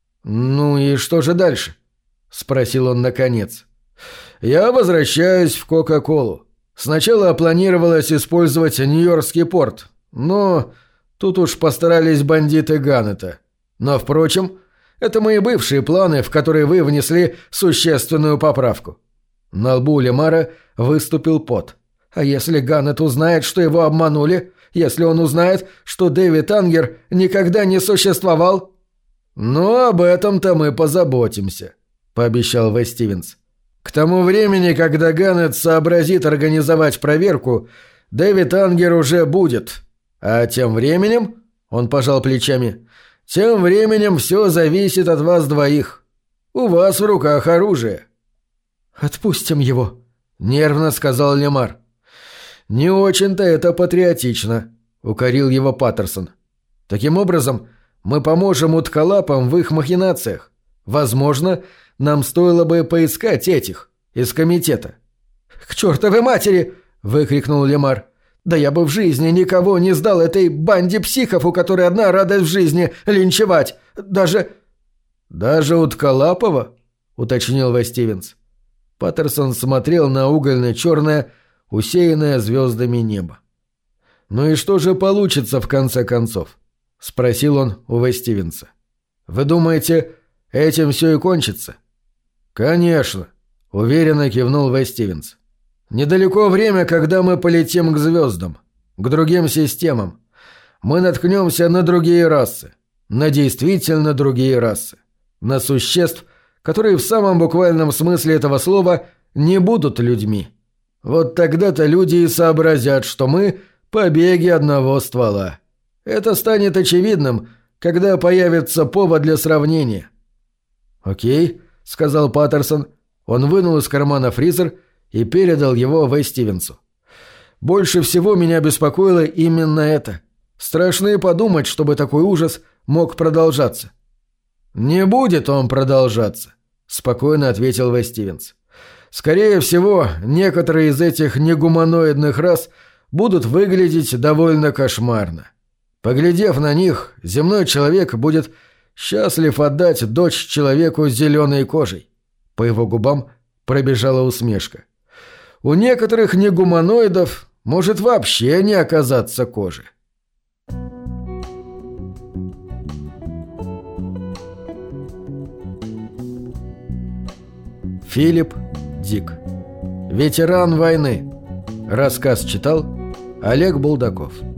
«Ну и что же дальше?» — спросил он наконец. «Я возвращаюсь в Кока-Колу. Сначала планировалось использовать Нью-Йоркский порт, но тут уж постарались бандиты Ганнета. Но, впрочем, это мои бывшие планы, в которые вы внесли существенную поправку». На лбу Лемара выступил пот. «А если Ганнет узнает, что его обманули? Если он узнает, что Дэвид Ангер никогда не существовал?» «Ну, об этом-то мы позаботимся», — пообещал В. Стивенс. «К тому времени, когда Ганнет сообразит организовать проверку, Дэвид Ангер уже будет. А тем временем...» — он пожал плечами. «Тем временем все зависит от вас двоих. У вас в руках оружие». «Отпустим его», — нервно сказал Лемар. «Не очень-то это патриотично», — укорил его Паттерсон. «Таким образом, мы поможем утколапам в их махинациях. Возможно, нам стоило бы поискать этих из комитета». «К чертовой матери!» — выкрикнул Лемар. «Да я бы в жизни никого не сдал этой банде психов, у которой одна радость в жизни — линчевать. Даже Утколапова?» — уточнил В. Стивенс. Паттерсон смотрел на угольно-черное, усеянное звездами небо. «Ну и что же получится в конце концов?» — спросил он у В. Стивенса. «Вы думаете, этим все и кончится?» «Конечно», — уверенно кивнул В. Стивенс. «Недалеко время, когда мы полетим к звездам, к другим системам. Мы наткнемся на другие расы, на действительно другие расы, на существ, которые в самом буквальном смысле этого слова не будут людьми. Вот тогда-то люди и сообразят, что мы — побеги одного ствола. Это станет очевидным, когда появится повод для сравнения». «Окей», — сказал Паттерсон. Он вынул из кармана фризер и передал его В. Стивенсу. «Больше всего меня беспокоило именно это. Страшно и подумать, чтобы такой ужас мог продолжаться». «Не будет он продолжаться», — спокойно ответил В. Стивенс. «Скорее всего, некоторые из этих негуманоидных рас будут выглядеть довольно кошмарно. Поглядев на них, земной человек будет счастлив отдать дочь человеку с зеленой кожей». По его губам пробежала усмешка. «У некоторых негуманоидов может вообще не оказаться кожи. Филипп Дик. Ветеран войны. Рассказ читал Олег Булдаков.